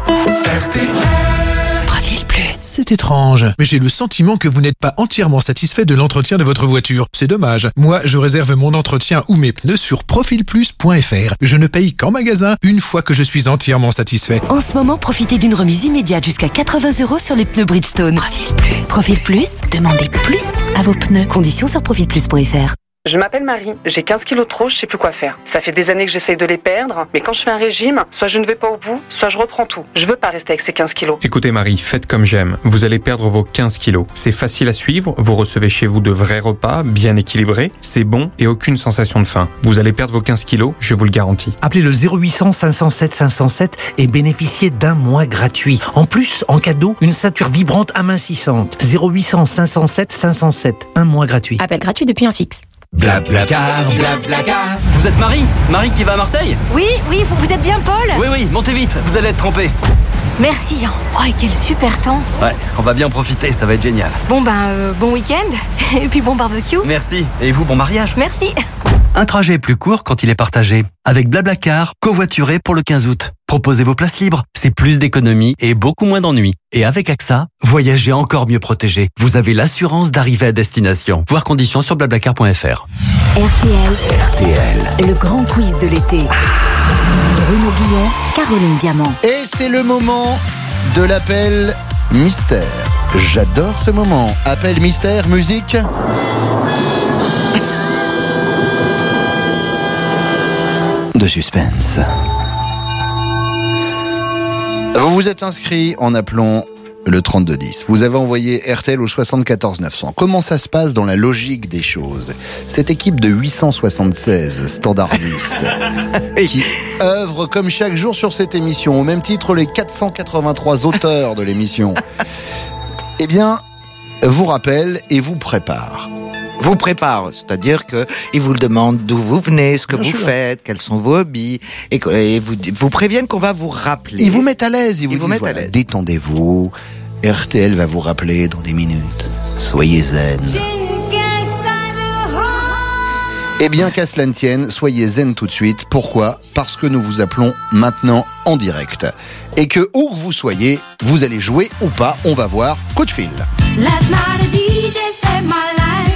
Profil Plus. C'est étrange, mais j'ai le sentiment que vous n'êtes pas entièrement satisfait de l'entretien de votre voiture. C'est dommage. Moi, je réserve mon entretien ou mes pneus sur profilplus.fr. Je ne paye qu'en magasin une fois que je suis entièrement satisfait. En ce moment, profitez d'une remise immédiate jusqu'à 80 € sur les pneus Bridgestone. Profil Plus. Profil Plus, demandez plus à vos pneus. Conditions sur profilplus.fr. Je m'appelle Marie, j'ai 15 kilos de trop, je sais plus quoi faire. Ça fait des années que j'essaye de les perdre, mais quand je fais un régime, soit je ne vais pas au bout, soit je reprends tout. Je veux pas rester avec ces 15 kilos. Écoutez Marie, faites comme j'aime. Vous allez perdre vos 15 kilos. C'est facile à suivre, vous recevez chez vous de vrais repas, bien équilibrés, c'est bon et aucune sensation de faim. Vous allez perdre vos 15 kilos, je vous le garantis. Appelez le 0800 507 507 et bénéficiez d'un mois gratuit. En plus, en cadeau, une ceinture vibrante amincissante. 0800 507 507, un mois gratuit. Appel gratuit depuis un fixe. Blablacar, blablacar. Vous êtes Marie? Marie qui va à Marseille? Oui, vous êtes bien Paul? Oui, montez vite, vous allez être trempé. Merci. Oh, et quel super temps. Ouais, on va bien profiter, ça va être génial. Bon bon week-end. Et puis bon barbecue. Merci, et vous, bon mariage. Merci. Un trajet est plus court quand il est partagé. Avec Blablacar, covoituré pour le 15 août. Proposez vos places libres, c'est plus d'économie et beaucoup moins d'ennuis. Et avec AXA, voyagez encore mieux protégé. Vous avez l'assurance d'arriver à destination. Voir conditions sur blablacar.fr. RTL, le grand quiz de l'été. Bruno Guillon, Caroline Diamant. Et c'est le moment de l'appel mystère. J'adore ce moment. Appel mystère, musique. De suspense. Vous vous êtes inscrit en appelant le 3210. Vous avez envoyé RTL au 74 900. Comment ça se passe dans la logique des choses? Cette équipe de 876 standardistes qui œuvrent comme chaque jour sur cette émission, au même titre les 483 auteurs de l'émission, eh bien, vous rappelle et vous prépare. Vous prépare, c'est-à-dire que il vous le demande d'où vous venez, ce que vous faites, quels sont vos hobbies, et vous préviennent qu'on va vous rappeler. Ils vous mettent à l'aise, ils vous disent, mettent voilà, à l'aise. détendez-vous, RTL va vous rappeler dans des minutes, soyez zen. Et bien qu'à cela ne tienne, soyez zen tout de suite. Pourquoi? Parce que nous vous appelons maintenant en direct. Et que où que vous soyez, vous allez jouer ou pas, on va voir. Coup de fil. Last night a DJ saved my life.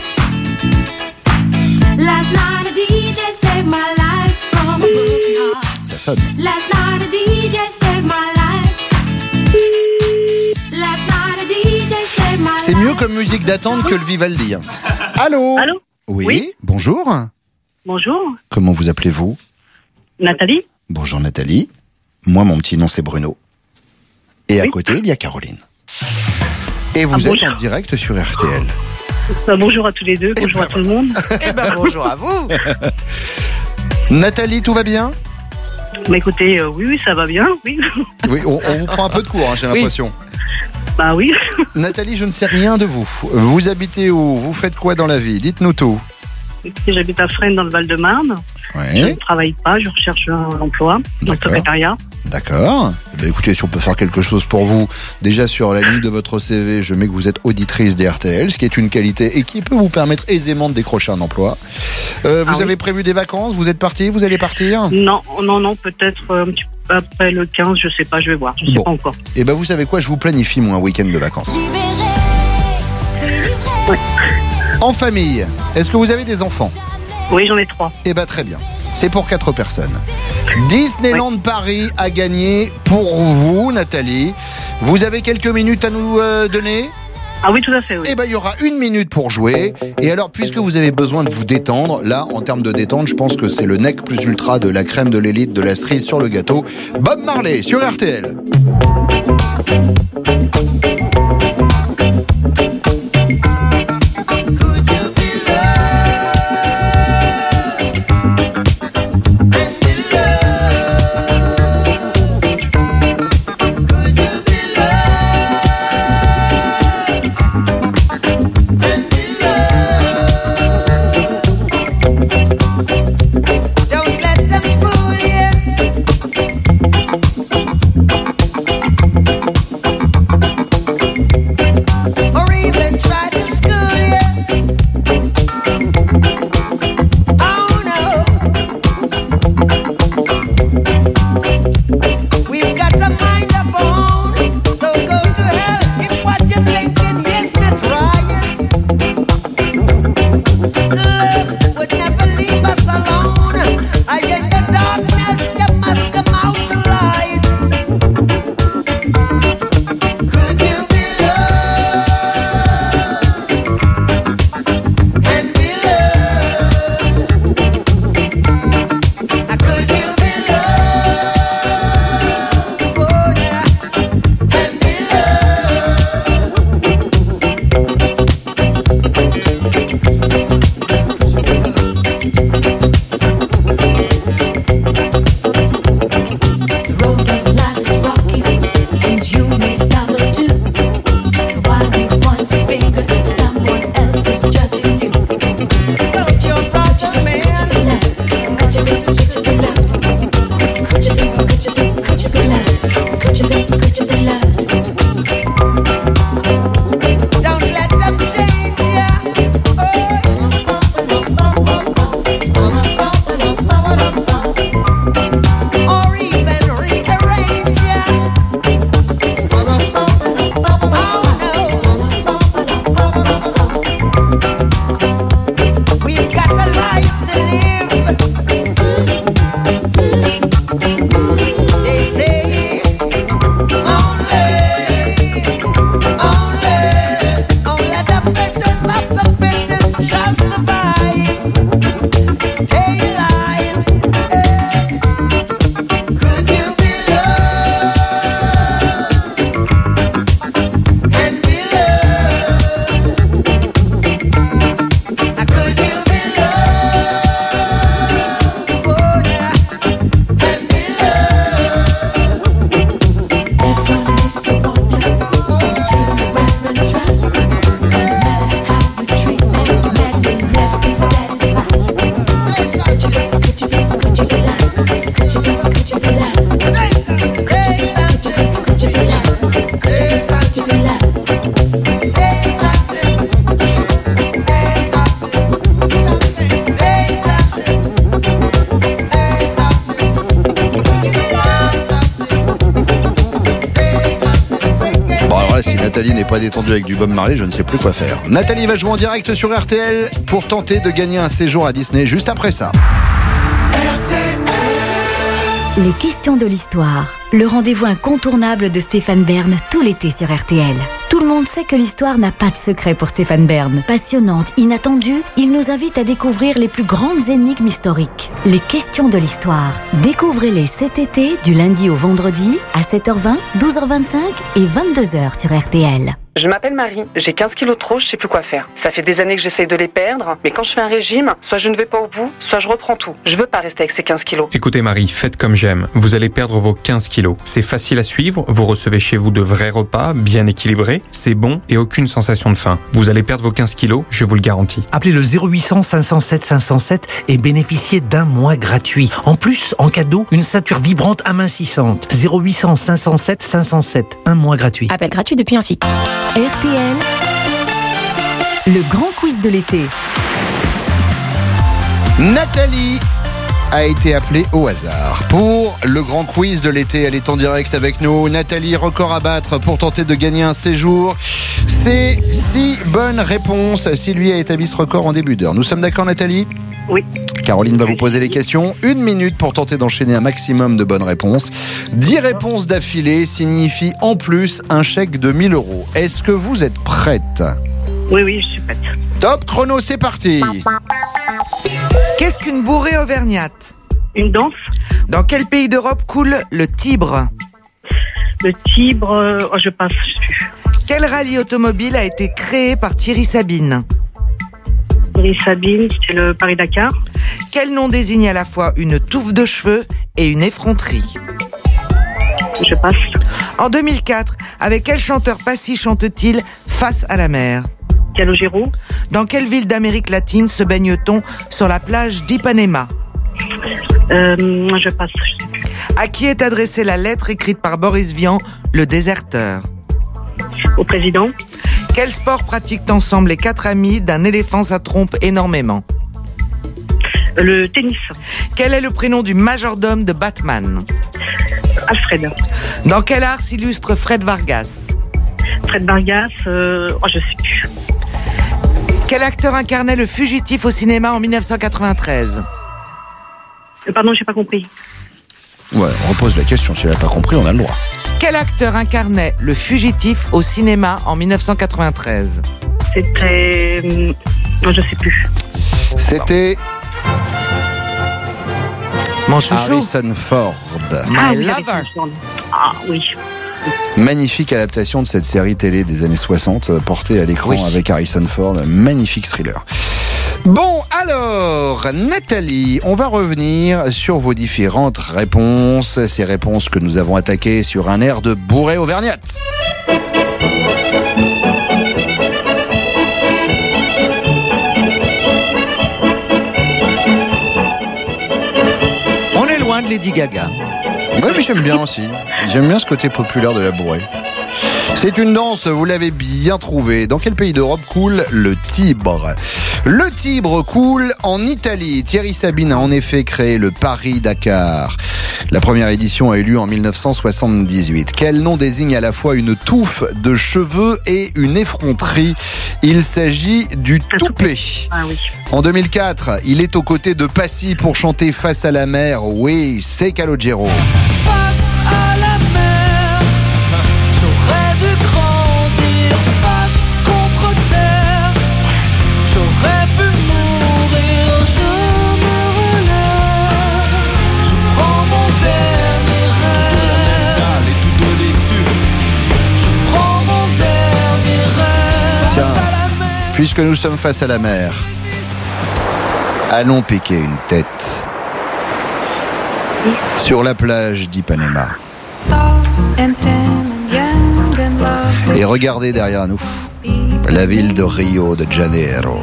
Last night a DJ saved my life from a broken heart. Ça sonne. Last night a DJ saved my life. Last night a DJ saved my life. C'est mieux comme musique d'attente que le Vivaldi. Allô? Allô? Oui, bonjour. Bonjour, Comment vous appelez-vous? Nathalie. Bonjour Nathalie. Moi, mon petit nom, c'est Bruno. Et à côté, il y a Caroline. Et vous êtes bonjour. en direct sur RTL. Bonjour à tous les deux, bonjour à tout le monde. Eh ben bonjour à vous. Nathalie, tout va bien? Bah écoutez, oui, ça va bien, oui. Oui, on vous prend un peu de cours, hein, j'ai l'impression. Bah oui. Nathalie, je ne sais rien de vous. Vous habitez où? Vous faites quoi dans la vie? Dites-nous tout. J'habite à Fresnes dans le Val-de-Marne. Je ne travaille pas, je recherche un emploi dans le secrétariat. D'accord. Eh bien, écoutez, si on peut faire quelque chose pour vous, déjà sur la ligne de votre CV, je mets que vous êtes auditrice d'RTL, ce qui est une qualité et qui peut vous permettre aisément de décrocher un emploi. Vous avez prévu des vacances? Vous êtes parti? Vous allez partir? Non, peut-être un petit peu après le 15, je sais pas, je vais voir, je sais pas encore. Eh bien, vous savez quoi? Je vous planifie, moi, un week-end de vacances. Ouais. En famille, est-ce que vous avez des enfants? Oui, j'en ai 3. Eh bien, très bien. C'est pour 4 personnes. Disneyland Paris a gagné pour vous, Nathalie. Vous avez quelques minutes à nous donner ? Ah oui, tout à fait, oui. Eh ben, il y aura 1 minute pour jouer. Et alors, puisque vous avez besoin de vous détendre, là, en termes de détente, je pense que c'est le nec plus ultra de la crème de l'élite de la cerise sur le gâteau. Bob Marley sur RTL. Nathalie n'est pas détendue avec du Bob Marley, je ne sais plus quoi faire. Nathalie va jouer en direct sur RTL pour tenter de gagner un séjour à Disney juste après ça. Les questions de l'histoire. Le rendez-vous incontournable de Stéphane Bern tout l'été sur RTL. Tout le monde sait que l'histoire n'a pas de secret pour Stéphane Bern. Passionnante, inattendue, il nous invite à découvrir les plus grandes énigmes historiques. Les questions de l'histoire. Découvrez-les cet été, du lundi au vendredi, à 7h20, 12h25 et 22h sur RTL. Je m'appelle Marie, j'ai 15 kilos de trop, je sais plus quoi faire. Ça fait des années que j'essaye de les perdre, mais quand je fais un régime, soit je ne vais pas au bout, soit je reprends tout. Je veux pas rester avec ces 15 kilos. Écoutez Marie, faites comme j'aime. Vous allez perdre vos 15 kilos. C'est facile à suivre, vous recevez chez vous de vrais repas, bien équilibrés, c'est bon et aucune sensation de faim. Vous allez perdre vos 15 kilos, je vous le garantis. Appelez le 0800 507 507 et bénéficiez d'1 mois gratuit. En plus, en cadeau, une ceinture vibrante amincissante. 0800 507 507, 1 mois gratuit. Appel gratuit depuis un fixe. RTL, le grand quiz de l'été. Nathalie a été appelée au hasard pour le grand quiz de l'été. Elle est en direct avec nous. Nathalie, record à battre pour tenter de gagner un séjour. C'est 6 bonnes réponses si lui a établi ce record en début d'heure. Nous sommes d'accord, Nathalie ? Oui. Caroline va vous poser les questions. 1 minute pour tenter d'enchaîner un maximum de bonnes réponses. 10 réponses d'affilée signifient en plus un chèque de 1 000 €. Est-ce que vous êtes prête ? Oui, je suis prête. Top chrono, c'est parti. Qu'est-ce qu'une bourrée auvergnate ? Une danse. Dans quel pays d'Europe coule le Tibre ? Le Tibre, je passe. Quel rallye automobile a été créé par Thierry Sabine ? Thierry Sabine, c'est le Paris-Dakar. Quel nom désigne à la fois une touffe de cheveux et une effronterie ? Je passe. En 2004, avec quel chanteur Passy chante-t-il Face à la mer ? Calogero. Dans quelle ville d'Amérique latine se baigne-t-on sur la plage d'Ipanema ? Je passe. À qui est adressée la lettre écrite par Boris Vian, le déserteur ? Au président. Quel sport pratiquent ensemble les 4 amis d'un éléphant ça trompe énormément ? Le tennis. Quel est le prénom du majordome de Batman ? Alfred. Dans quel art s'illustre Fred Vargas ? Fred Vargas, je sais plus. Quel acteur incarnait le fugitif au cinéma en 1993 ? Pardon, j'ai pas compris. Ouais, on repose la question. Si elle n'a pas compris, on a le droit. Quel acteur incarnait le fugitif au cinéma en 1993 ? C'était... je sais plus. C'était... Mon chouchou. Harrison Ford. My lover. Ah oui. Magnifique adaptation de cette série télé des années 60, portée à l'écran avec Harrison Ford. Magnifique thriller. Bon, alors, Nathalie, on va revenir sur vos différentes réponses. Ces réponses que nous avons attaquées sur un air de bourrée auvergnate. On est loin de Lady Gaga. Oui, mais j'aime bien aussi. J'aime bien ce côté populaire de la bourrée. C'est une danse, vous l'avez bien trouvé. Dans quel pays d'Europe coule le Tibre ? Le Tibre coule en Italie. Thierry Sabine a en effet créé le Paris-Dakar. La première édition a eu lieu en 1978. Quel nom désigne à la fois une touffe de cheveux et une effronterie ? Il s'agit du toupet. Ah oui. En 2004, il est aux côtés de Passy pour chanter Face à la mer. Oui, c'est Calogero. À la mer, j'aurais dû grandir face contre terre. J'aurais pu mourir, je me relève. Je prends mon dernier rêve. Et tout déçu. Je prends mon dernier rêve. Tiens, puisque nous sommes face à la mer, allons piquer une tête. Sur la plage d'Ipanema. Et regardez derrière nous la ville de Rio de Janeiro.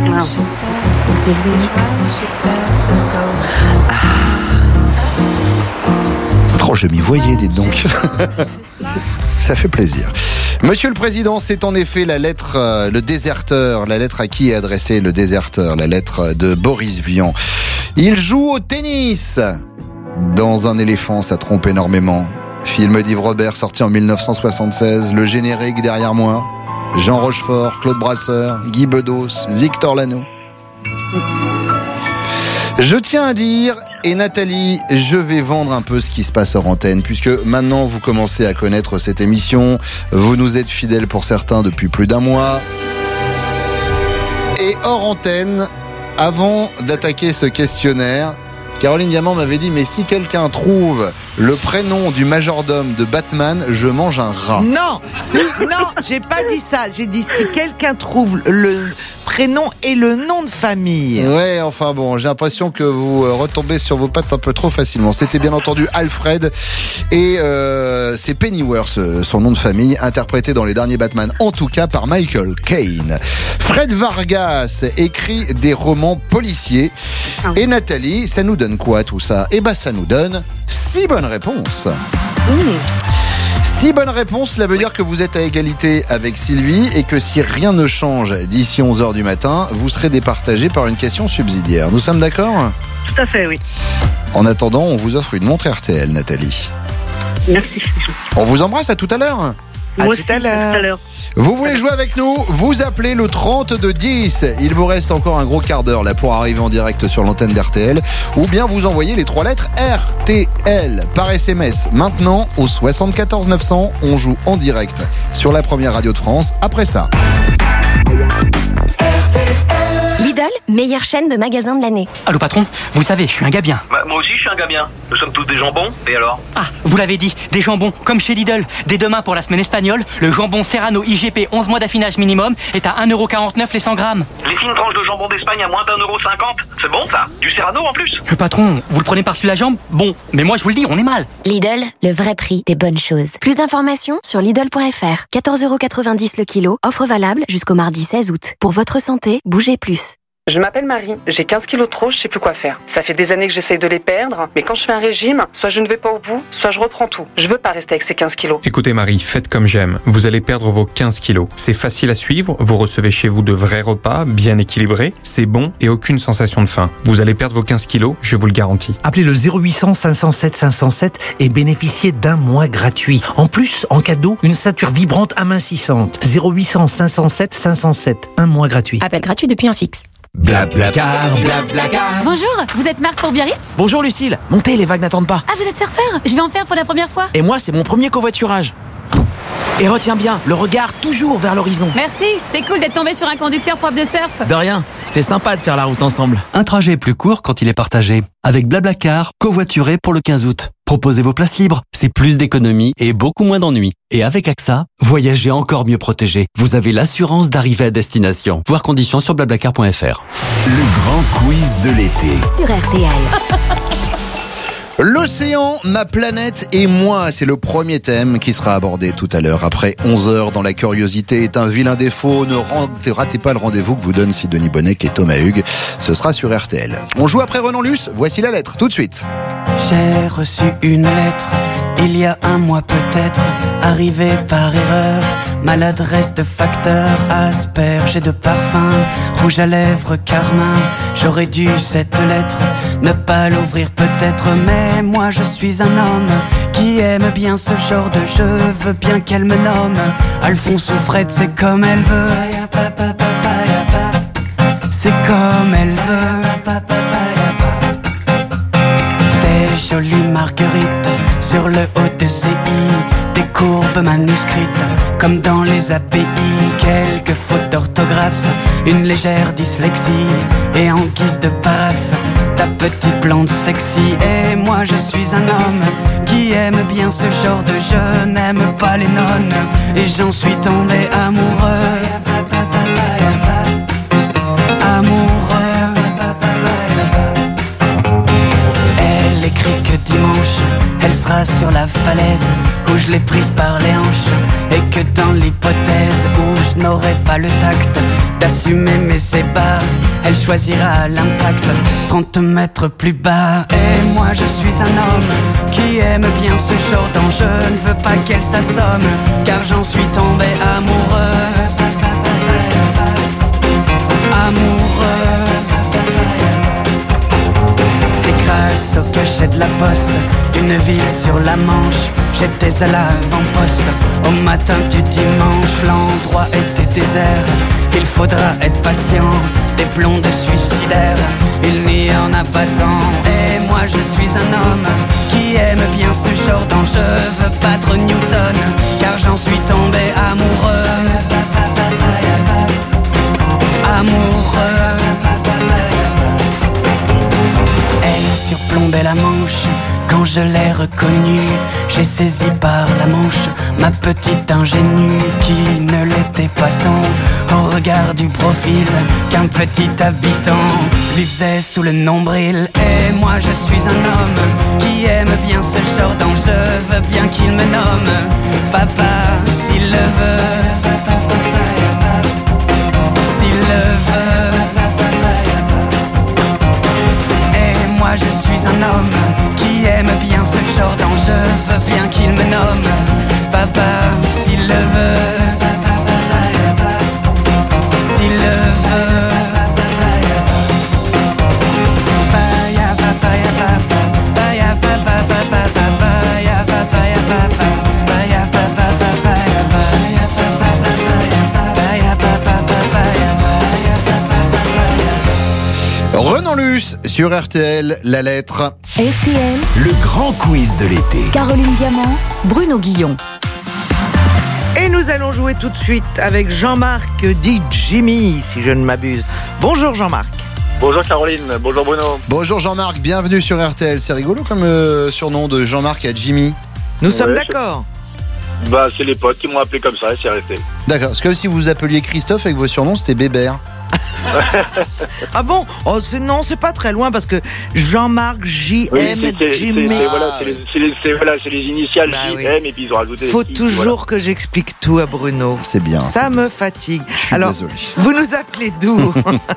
Oh, je m'y voyais, dites donc. Ça fait plaisir. Monsieur le Président, c'est en effet la lettre, le déserteur, la lettre à qui est adressée le déserteur, la lettre de Boris Vian. Il joue au tennis. Dans un éléphant, ça trompe énormément. Film d'Yves Robert sorti en 1976. Le générique derrière moi. Jean Rochefort, Claude Brasseur, Guy Bedos, Victor Lanoux. Je tiens à dire, et Nathalie, je vais vendre un peu ce qui se passe hors antenne, puisque maintenant vous commencez à connaître cette émission. Vous nous êtes fidèles pour certains depuis plus d'1 mois. Et hors antenne, avant d'attaquer ce questionnaire, Caroline Diamant m'avait dit, mais si quelqu'un trouve le prénom du majordome de Batman, je mange un rat. Non, non, j'ai pas dit ça. J'ai dit si quelqu'un trouve le prénom et le nom de famille. Ouais, enfin bon, j'ai l'impression que vous retombez sur vos pattes un peu trop facilement. C'était bien entendu Alfred et c'est Pennyworth, son nom de famille, interprété dans les derniers Batman, en tout cas par Michael Caine. Fred Vargas écrit des romans policiers. Et Nathalie, ça nous donne quoi tout ça ? Eh ben ça nous donne 6 bonnes réponses. 6 bonnes réponses, cela veut dire que vous êtes à égalité avec Sylvie et que si rien ne change d'ici 11h du matin, vous serez départagé par une question subsidiaire. Nous sommes d'accord ? Tout à fait, oui. En attendant, on vous offre une montre RTL, Nathalie. Merci. On vous embrasse, à tout à l'heure. À Moi tout aussi, à l'heure. tout à l'heure. Vous voulez jouer avec nous? Vous appelez le 3210. Il vous reste encore un gros quart d'heure là pour arriver en direct sur l'antenne d'RTL. Ou bien vous envoyez les 3 lettres RTL par SMS. Maintenant, au 74 900, on joue en direct sur la première radio de France. Après ça. Lidl, meilleure chaîne de magasins de l'année. Allô patron, vous savez, je suis un gars bien. Bah, moi aussi, je suis un gars bien. Nous sommes tous des jambons, et alors? Ah, vous l'avez dit, des jambons, comme chez Lidl. Dès demain pour la semaine espagnole, le jambon Serrano IGP 11 mois d'affinage minimum est à 1,49€ les 100 grammes. Les fines tranches de jambon d'Espagne à moins d'1,50€, c'est bon ça? Du Serrano en plus? Patron, vous le prenez par-dessus la jambe? Bon, mais moi je vous le dis, on est mal. Lidl, le vrai prix des bonnes choses. Plus d'informations sur Lidl.fr. 14,90€ le kilo, offre valable jusqu'au mardi 16 août. Pour votre santé, bougez plus. Je m'appelle Marie, j'ai 15 kilos de trop, je sais plus quoi faire. Ça fait des années que j'essaye de les perdre, mais quand je fais un régime, soit je ne vais pas au bout, soit je reprends tout. Je veux pas rester avec ces 15 kilos. Écoutez Marie, faites comme j'aime. Vous allez perdre vos 15 kilos. C'est facile à suivre, vous recevez chez vous de vrais repas, bien équilibrés, c'est bon et aucune sensation de faim. Vous allez perdre vos 15 kilos, je vous le garantis. Appelez le 0800 507 507 et bénéficiez d'1 mois gratuit. En plus, en cadeau, une ceinture vibrante amincissante. 0800 507 507, 1 mois gratuit. Appel gratuit depuis un fixe. Blablacar, blablacar. Bonjour, vous êtes Marc pour Biarritz? Bonjour Lucille, montez, les vagues n'attendent pas. Ah, vous êtes surfeur? Je vais en faire pour la première fois. Et moi, c'est mon premier covoiturage. Et retiens bien, le regard toujours vers l'horizon. Merci, c'est cool d'être tombé sur un conducteur prof de surf. De rien, c'était sympa de faire la route ensemble. Un trajet est plus court quand il est partagé. Avec Blablacar, covoituré pour le 15 août. Proposez vos places libres, c'est plus d'économie et beaucoup moins d'ennuis. Et avec AXA, voyagez encore mieux protégé. Vous avez l'assurance d'arriver à destination. Voir conditions sur blablacar.fr. Le grand quiz de l'été. Sur RTL. L'océan, ma planète et moi, c'est le premier thème qui sera abordé tout à l'heure. Après 11h dans La Curiosité est un vilain défaut. Ne ratez pas le rendez-vous que vous donnent Sidonie Bonnec et Thomas Hugues. Ce sera sur RTL. On joue après Renan Luce. Voici la lettre, tout de suite. J'ai reçu une lettre, il y a un mois peut-être, arrivée par erreur. Maladresse de facteur, asperge et de parfum, rouge à lèvres, carmin. J'aurais dû cette lettre ne pas l'ouvrir peut-être, mais moi je suis un homme qui aime bien ce genre de jeu. Veux bien qu'elle me nomme Alphonse ou Fred, c'est comme elle veut. C'est comme elle veut. Des jolies marguerites sur le haut de ses i, des courbes manuscrites comme dans les API, quelques fautes d'orthographe, une légère dyslexie, et en guise de paraphe, ta petite blonde sexy. Et moi je suis un homme qui aime bien ce genre de jeu, n'aime pas les nonnes, et j'en suis tombé amoureux. Amoureux. Elle écrit que dimanche elle sera sur la falaise où je l'ai prise par les hanches, et que dans l'hypothèse où je n'aurai pas le tact d'assumer mes ébats, elle choisira l'impact 30 mètres plus bas. Et moi je suis un homme qui aime bien ce genre d'enjeu, ne veux pas qu'elle s'assomme car j'en suis tombé amoureux. Amoureux. Et grâce au cachet de la poste d'une ville sur la Manche, j'étais à l'avant-poste. Au matin du dimanche, l'endroit était désert. Il faudra être patient, des blondes suicidaires, il n'y en a pas 100. Et moi je suis un homme qui aime bien ce genre d'enjeu, veux battre Newton car j'en suis tombé amoureux. Amoureux. Elle surplombait la Manche quand je l'ai reconnue. J'ai saisi par la manche ma petite ingénue qui ne l'était pas tant au regard du profil qu'un petit habitant lui faisait sous le nombril. Et moi je suis un homme qui aime bien ce genre d'enjeu, veux bien qu'il me nomme papa s'il le veut. S'il le veut. Et moi je suis un homme qui aime bien ce genre d'enjeu, veux bien qu'il me nomme papa s'il le veut. S'il le veut. en Luce sur RTL, la lettre. RTL, Le grand quiz de l'été. Caroline Diamant, Bruno Guillon. Et nous allons jouer tout de suite avec Jean-Marc, dit Jimmy, si je ne m'abuse. Bonjour Jean-Marc. Bonjour Caroline, bonjour Bruno. Bonjour Jean-Marc, bienvenue sur RTL. C'est rigolo comme surnom de Jean-Marc à Jimmy. Nous sommes d'accord. Bah, c'est les potes qui m'ont appelé comme ça et c'est resté. D'accord, parce que si vous appeliez Christophe avec vos surnoms, c'était Bébert. Ah bon? Oh, non, c'est pas très loin parce que Jean-Marc, JM, Jimmy. C'est les initiales JM et puis ils ont rajouté. Faut toujours que j'explique tout à Bruno. C'est bien. Ça me fatigue. Je suis désolé. Vous nous appelez d'où?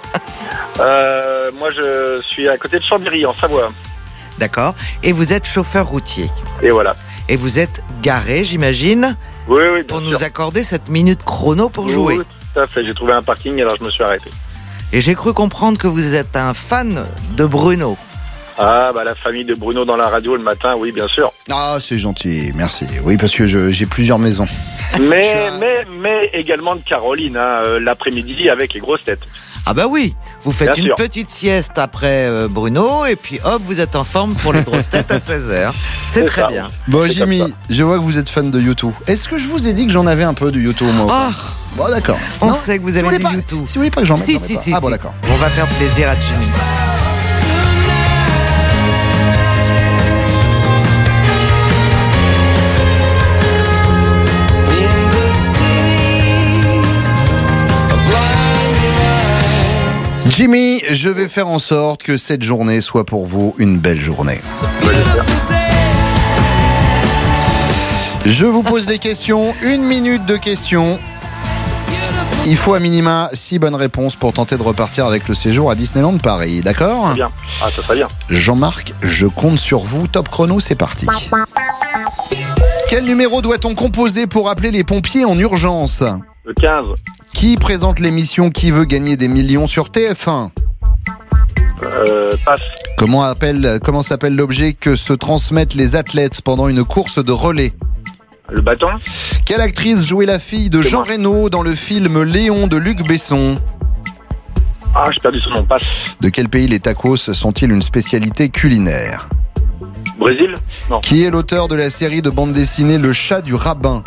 Moi, je suis à côté de Chambéry, en Savoie. D'accord. Et vous êtes chauffeur routier. Et voilà. Et vous êtes garé, j'imagine, Oui, bien pour sûr. nous accorder cette minute chrono pour jouer. Oui, tout à fait. J'ai trouvé un parking, alors je me suis arrêté. Et j'ai cru comprendre que vous êtes un fan de Bruno. Ah, bah la famille de Bruno dans la radio le matin, oui, bien sûr. Ah, c'est gentil, merci. Oui, parce que j'ai plusieurs maisons. Mais également de Caroline, l'après-midi avec les grosses têtes. Ah bah oui, vous faites Bien une sûr. petite sieste après Bruno et puis hop, vous êtes en forme pour les grosses têtes à 16h. C'est très bien. Bon, C'est Jimmy, comme ça. je vois que vous êtes fan de YouTube. Est-ce que je vous ai dit que j'en avais un peu de YouTube, moi ou pas? Bon, d'accord. On Non, sait que vous si avez voulez du pas- YouTube. Si vous voulez pas que j'en mette, Si, j'en mets si, pas. si. Ah bon, si. d'accord. On va faire plaisir à Jimmy. Jimmy, je vais faire en sorte que cette journée soit pour vous une belle journée. Je vous pose des questions, 1 minute de questions. Il faut à minima 6 bonnes réponses pour tenter de repartir avec le séjour à Disneyland Paris, d'accord? Très bien. Ah, ça serait bien. Jean-Marc, je compte sur vous. Top chrono, c'est parti. Quel numéro doit-on composer pour appeler les pompiers en urgence? Le 15. Qui présente l'émission Qui veut gagner des millions sur TF1? Passe. Comment s'appelle l'objet que se transmettent les athlètes pendant une course de relais? Le bâton. Quelle actrice jouait la fille de Jean Reno dans le film Léon de Luc Besson? Ah, j'ai perdu son nom. Passe. De quel pays les tacos sont-ils une spécialité culinaire? Brésil. Non. Qui est l'auteur de la série de bande dessinée Le Chat du Rabbin?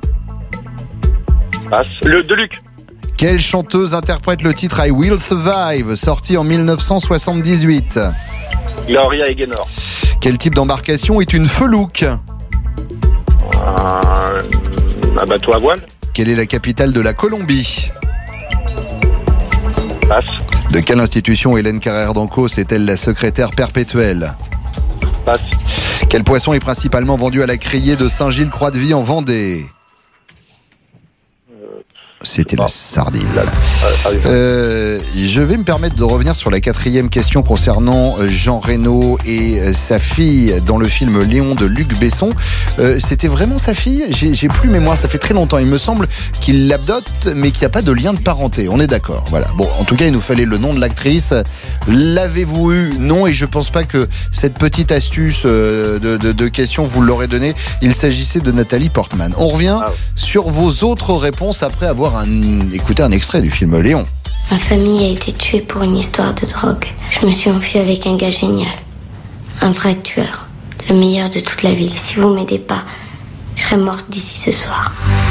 Passe. Le de Luc. Quelle chanteuse interprète le titre I Will Survive, sorti en 1978? Gloria Egenor. Quel type d'embarcation est une felouque? Un bateau à voile. Quelle est la capitale de la Colombie? Passe. De quelle institution Hélène Carrère d'Ancos est-elle la secrétaire perpétuelle? Passe. Quel poisson est principalement vendu à la criée de Saint-Gilles-Croix-de-Vie en Vendée? C'était la sardine. Je vais me permettre de revenir sur la 4e question concernant Jean Reno et sa fille dans le film Léon de Luc Besson. C'était vraiment sa fille? J'ai plus mémoire, ça fait très longtemps. Il me semble qu'il l'adopte, mais qu'il n'y a pas de lien de parenté. On est d'accord. Voilà. Bon, en tout cas, il nous fallait le nom de l'actrice. L'avez-vous eu? Non, et je pense pas que cette petite astuce de question vous l'aurez donnée. Il s'agissait de Nathalie Portman. On revient sur vos autres réponses après avoir écouté un extrait du film Léon. Ma famille a été tuée pour une histoire de drogue. Je me suis enfuie avec un gars génial. Un vrai tueur. Le meilleur de toute la ville. Si vous m'aidez pas, je serai morte d'ici ce soir.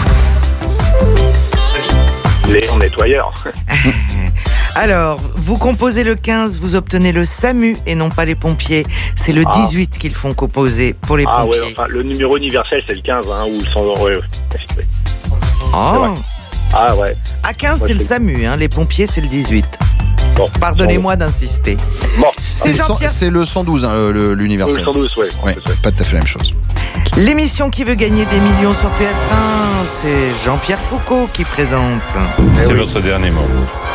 Léon nettoyeur. Alors, vous composez le 15, vous obtenez le SAMU et non pas les pompiers. C'est le 18 qu'ils font composer pour les pompiers. Ouais, enfin, le numéro universel, c'est le 15, ou le 100 euros. Oh. Ah ouais. À 15, c'est le SAMU, les pompiers, c'est le 18. Bon, pardonnez-moi d'insister. Bon, c'est Jean-Pierre. C'est le 112, l'universel. Le 112, ouais. Ouais, pas tout à fait la même chose. L'émission Qui veut gagner des millions sur TF1, c'est Jean-Pierre Foucault qui présente. C'est votre dernier mot.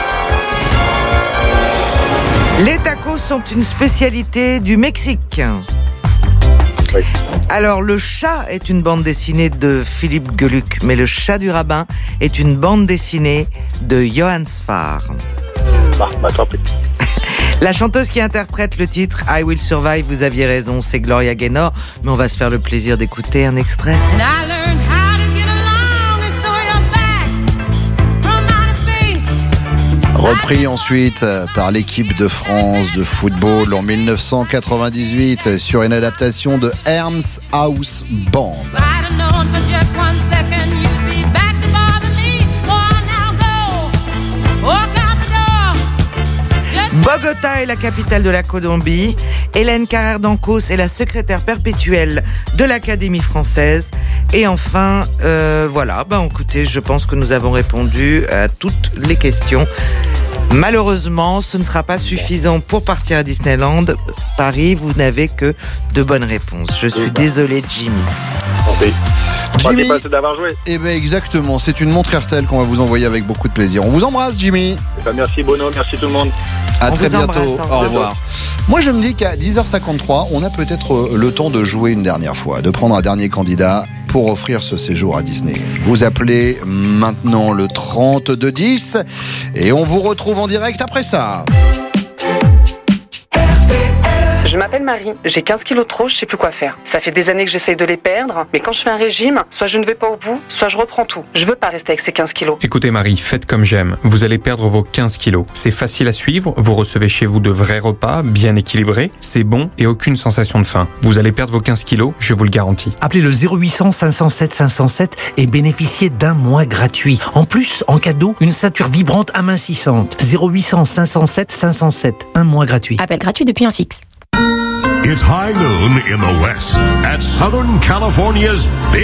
Les tacos sont une spécialité du Mexique. Oui. Alors, Le Chat est une bande dessinée de Philippe Geluck, mais Le Chat du Rabbin est une bande dessinée de Johann Sfar. Tant pis. La chanteuse qui interprète le titre I Will Survive, vous aviez raison, c'est Gloria Gaynor, mais on va se faire le plaisir d'écouter un extrait. Repris ensuite par l'équipe de France de football en 1998 sur une adaptation de Herm's House Band. Bogota est la capitale de la Colombie. Hélène Carrère d'Ancos est la secrétaire perpétuelle de l'Académie française. Et enfin, voilà, écoutez, je pense que nous avons répondu à toutes les questions. Malheureusement, ce ne sera pas suffisant pour partir à Disneyland Paris. Vous n'avez que de bonnes réponses. Je suis désolé, Jimmy. Jimmy, d'avoir joué. Eh bien exactement, c'est une montre RTL qu'on va vous envoyer avec beaucoup de plaisir. On vous embrasse, Jimmy. Merci Bono, merci tout le monde. À très bientôt, au revoir. Moi je me dis qu'à 10h53, on a peut-être le temps de jouer une dernière fois, de prendre un dernier candidat pour offrir ce séjour à Disney. Vous appelez maintenant le 3210 et on vous retrouve en direct après ça. Je m'appelle Marie, j'ai 15 kilos de trop, je sais plus quoi faire. Ça fait des années que j'essaye de les perdre, mais quand je fais un régime, soit je ne vais pas au bout, soit je reprends tout. Je veux pas rester avec ces 15 kilos. Écoutez Marie, faites comme j'aime. Vous allez perdre vos 15 kilos. C'est facile à suivre, vous recevez chez vous de vrais repas, bien équilibrés, c'est bon et aucune sensation de faim. Vous allez perdre vos 15 kilos, je vous le garantis. Appelez le 0800 507 507 et bénéficiez d'un mois gratuit. En plus, en cadeau, une ceinture vibrante amincissante. 0800 507 507, un mois gratuit. Appel gratuit depuis un fixe. It's high noon in the West at Southern California's Big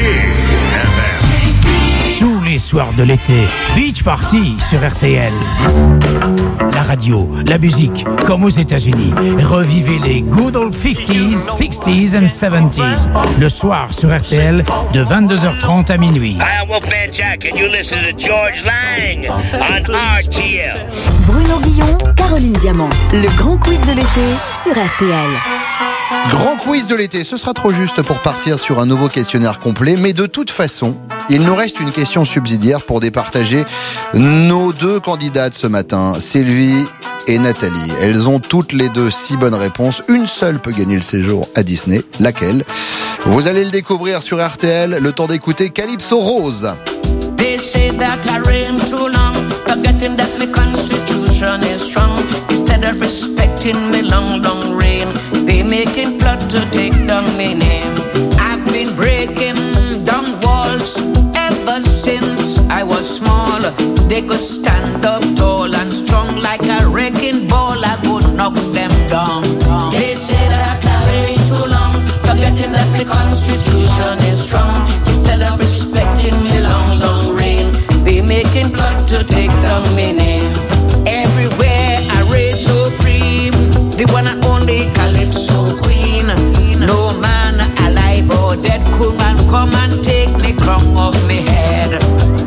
FM. Tous les soirs de l'été, Beach Party sur RTL. La radio, la musique, comme aux États-Unis. Revivez les good old 50s, 60s and 70s. Le soir sur RTL de 22h30 à minuit. Hi, I'm Wolfman Jack and you listen to George Lang on RTL. Bruno Guillon, Caroline Diamant. Le grand quiz de l'été sur RTL. Grand quiz de l'été, ce sera trop juste pour partir sur un nouveau questionnaire complet, mais de toute façon, il nous reste une question subsidiaire pour départager nos deux candidates ce matin, Sylvie et Nathalie. Elles ont toutes les deux 6 bonnes réponses. Une seule peut gagner le séjour à Disney. Laquelle ? Vous allez le découvrir sur RTL, le temps d'écouter Calypso Rose. They say that I reign too long, forgetting that my constitution is strong. Instead of respecting my long, long reign, they making plot to take down my name. I've been breaking down walls ever since I was small. They could stand up tall and strong like a wrecking ball. I would knock them down. They say that I reign too long, forgetting that my constitution is strong. Instead of respecting my long, long reign, they making plot to take down my name. Everywhere I reign supreme, the one and only Calypso queen. No man alive or dead could man come and take the crown off my head.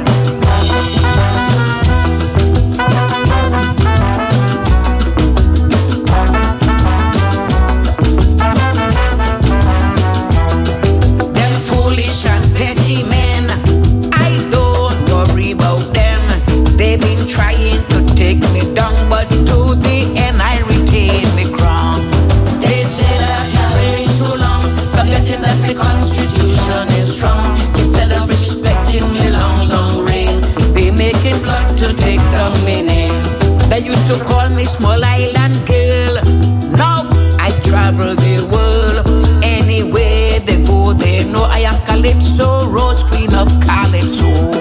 Them foolish and petty men, I don't worry about them. They've been trying to take me down, but to the end I retain the crown. They say that I reign too long, forgetting that the constitution is strong. Instead of respecting me long, long reign, they making plot to take down my name. They used to call me small island girl. Now I travel the world. Anywhere they go, they know I am Calypso Rose, queen of Calypso.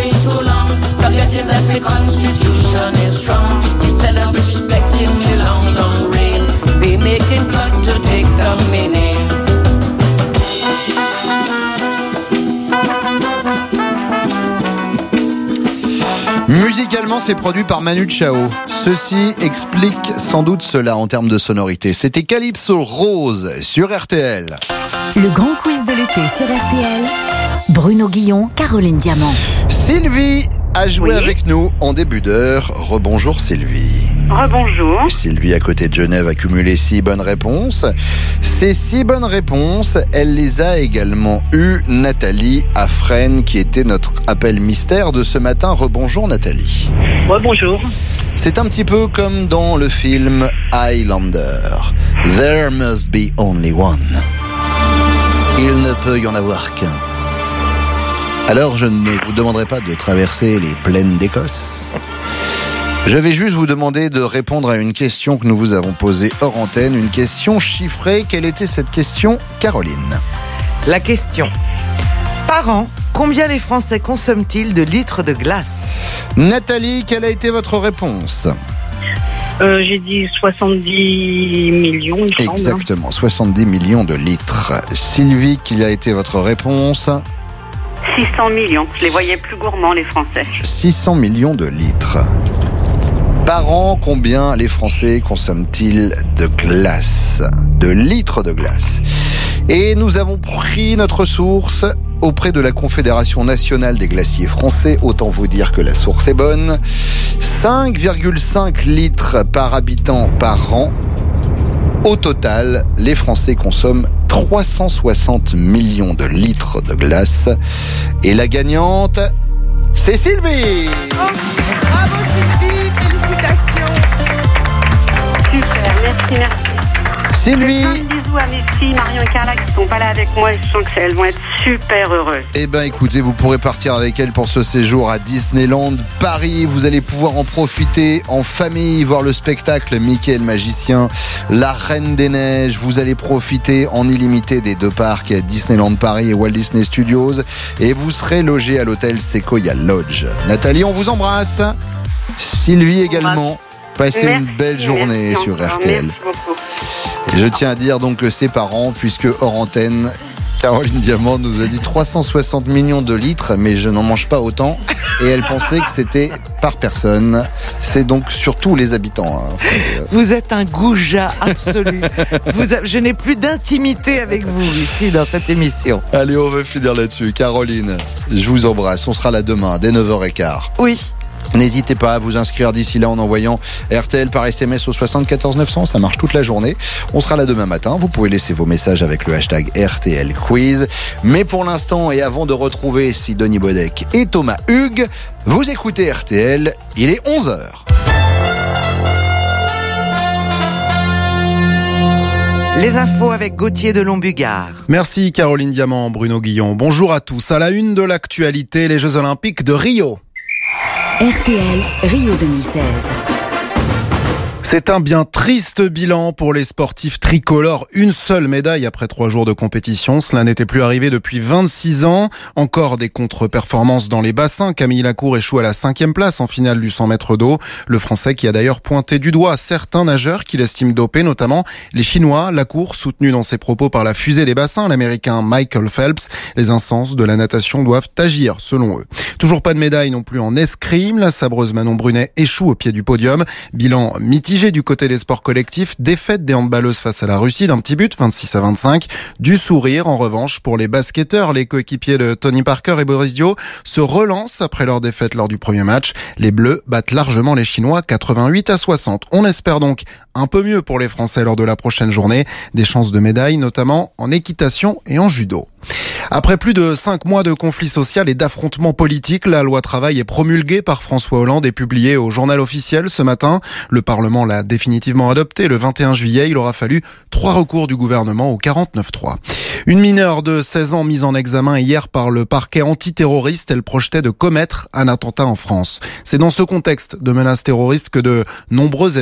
Constitution is strong. Instead of respecting me long c'est produit par Manu Chao. Ceci explique sans doute cela en termes de sonorité. C'était Calypso Rose sur RTL. Le grand quiz de l'été sur RTL. Bruno Guillon, Caroline Diamant. Sylvie a joué avec nous en début d'heure. Rebonjour Sylvie. Rebonjour. Sylvie, à côté de Genève, a cumulé 6 bonnes réponses. Ces 6 bonnes réponses, elle les a également eues. Nathalie à Fresnes, qui était notre appel mystère de ce matin. Rebonjour Nathalie. Rebonjour. C'est un petit peu comme dans le film Highlander. There must be only one. Il ne peut y en avoir qu'un. Alors je ne vous demanderai pas de traverser les plaines d'Écosse. Je vais juste vous demander de répondre à une question que nous vous avons posée hors antenne, une question chiffrée. Quelle était cette question, Caroline ? La question. Par an, combien les Français consomment-ils de litres de glace ? Nathalie, quelle a été votre réponse ? J'ai dit 70 millions, il me semble. Exactement, 70 millions de litres. Sylvie, quelle a été votre réponse ? 600 millions. Je les voyais plus gourmands, les Français. 600 millions de litres. Par an, combien les Français consomment-ils de glace ? De litres de glace ? Et nous avons pris notre source auprès de la Confédération nationale des glaciers français. Autant vous dire que la source est bonne. 5,5 litres par habitant par an. Au total, les Français consomment 360 millions de litres de glace. Et la gagnante, c'est Sylvie. Bravo Sylvie, félicitations. Super, merci. Sylvie. Plein de bisous à mes filles, Marion et Carla, qui sont pas là avec moi. Je sens qu'elles vont être super heureuses. Eh ben écoutez, vous pourrez partir avec elles pour ce séjour à Disneyland Paris. Vous allez pouvoir en profiter en famille, voir le spectacle Mickey le magicien, la Reine des Neiges. Vous allez profiter en illimité des 2 parcs, Disneyland Paris et Walt Disney Studios. Et vous serez logé à l'hôtel Sequoia Lodge. Nathalie, on vous embrasse. Sylvie également. Passez une belle journée sur RTL. Merci beaucoup. Et je tiens à dire donc que ses parents, puisque hors antenne, Caroline Diamant nous a dit 360 millions de litres, mais je n'en mange pas autant. Et elle pensait que c'était par personne. C'est donc surtout les habitants. Vous êtes un goujat absolu. Je n'ai plus d'intimité avec vous ici dans cette émission. Allez, on va finir là-dessus. Caroline, je vous embrasse. On sera là demain, dès 9h15. Oui. N'hésitez pas à vous inscrire d'ici là en envoyant RTL par SMS au 74 900, ça marche toute la journée. On sera là demain matin, vous pouvez laisser vos messages avec le hashtag RTL Quiz. Mais pour l'instant, et avant de retrouver Sidonie Bodek et Thomas Hugues, vous écoutez RTL, il est 11h. Les infos avec Gauthier de Lombugard. Merci Caroline Diamant, Bruno Guillon. Bonjour à tous. À la une de l'actualité, les Jeux Olympiques de Rio. RTL, Rio 2016. C'est un bien triste bilan pour les sportifs tricolores. Une seule médaille après 3 jours de compétition. Cela n'était plus arrivé depuis 26 ans. Encore des contre-performances dans les bassins. Camille Lacour échoue à la 5e place en finale du 100 mètres d'eau. Le Français qui a d'ailleurs pointé du doigt certains nageurs qu'il estime dopés, notamment les Chinois. Lacour, soutenu dans ses propos par la fusée des bassins, l'Américain Michael Phelps. Les instances de la natation doivent agir, selon eux. Toujours pas de médaille non plus en escrime. La sabreuse Manon Brunet échoue au pied du podium. Bilan mitigé du côté des sports collectifs, défaite des handballeuses face à la Russie d'un petit but, 26-25. Du sourire, en revanche, pour les basketteurs. Les coéquipiers de Tony Parker et Boris Dio se relancent après leur défaite lors du premier match. Les Bleus battent largement les Chinois, 88-60. On espère donc un peu mieux pour les Français lors de la prochaine journée. Des chances de médailles, notamment en équitation et en judo. Après plus de 5 mois de conflit social et d'affrontements politiques, la loi travail est promulguée par François Hollande et publiée au journal officiel ce matin. Le Parlement l'a définitivement adoptée le 21 juillet. Il aura fallu 3 recours du gouvernement au 49.3. Une mineure de 16 ans mise en examen hier par le parquet antiterroriste. Elle projetait de commettre un attentat en France. C'est dans ce contexte de menaces terroristes que de nombreux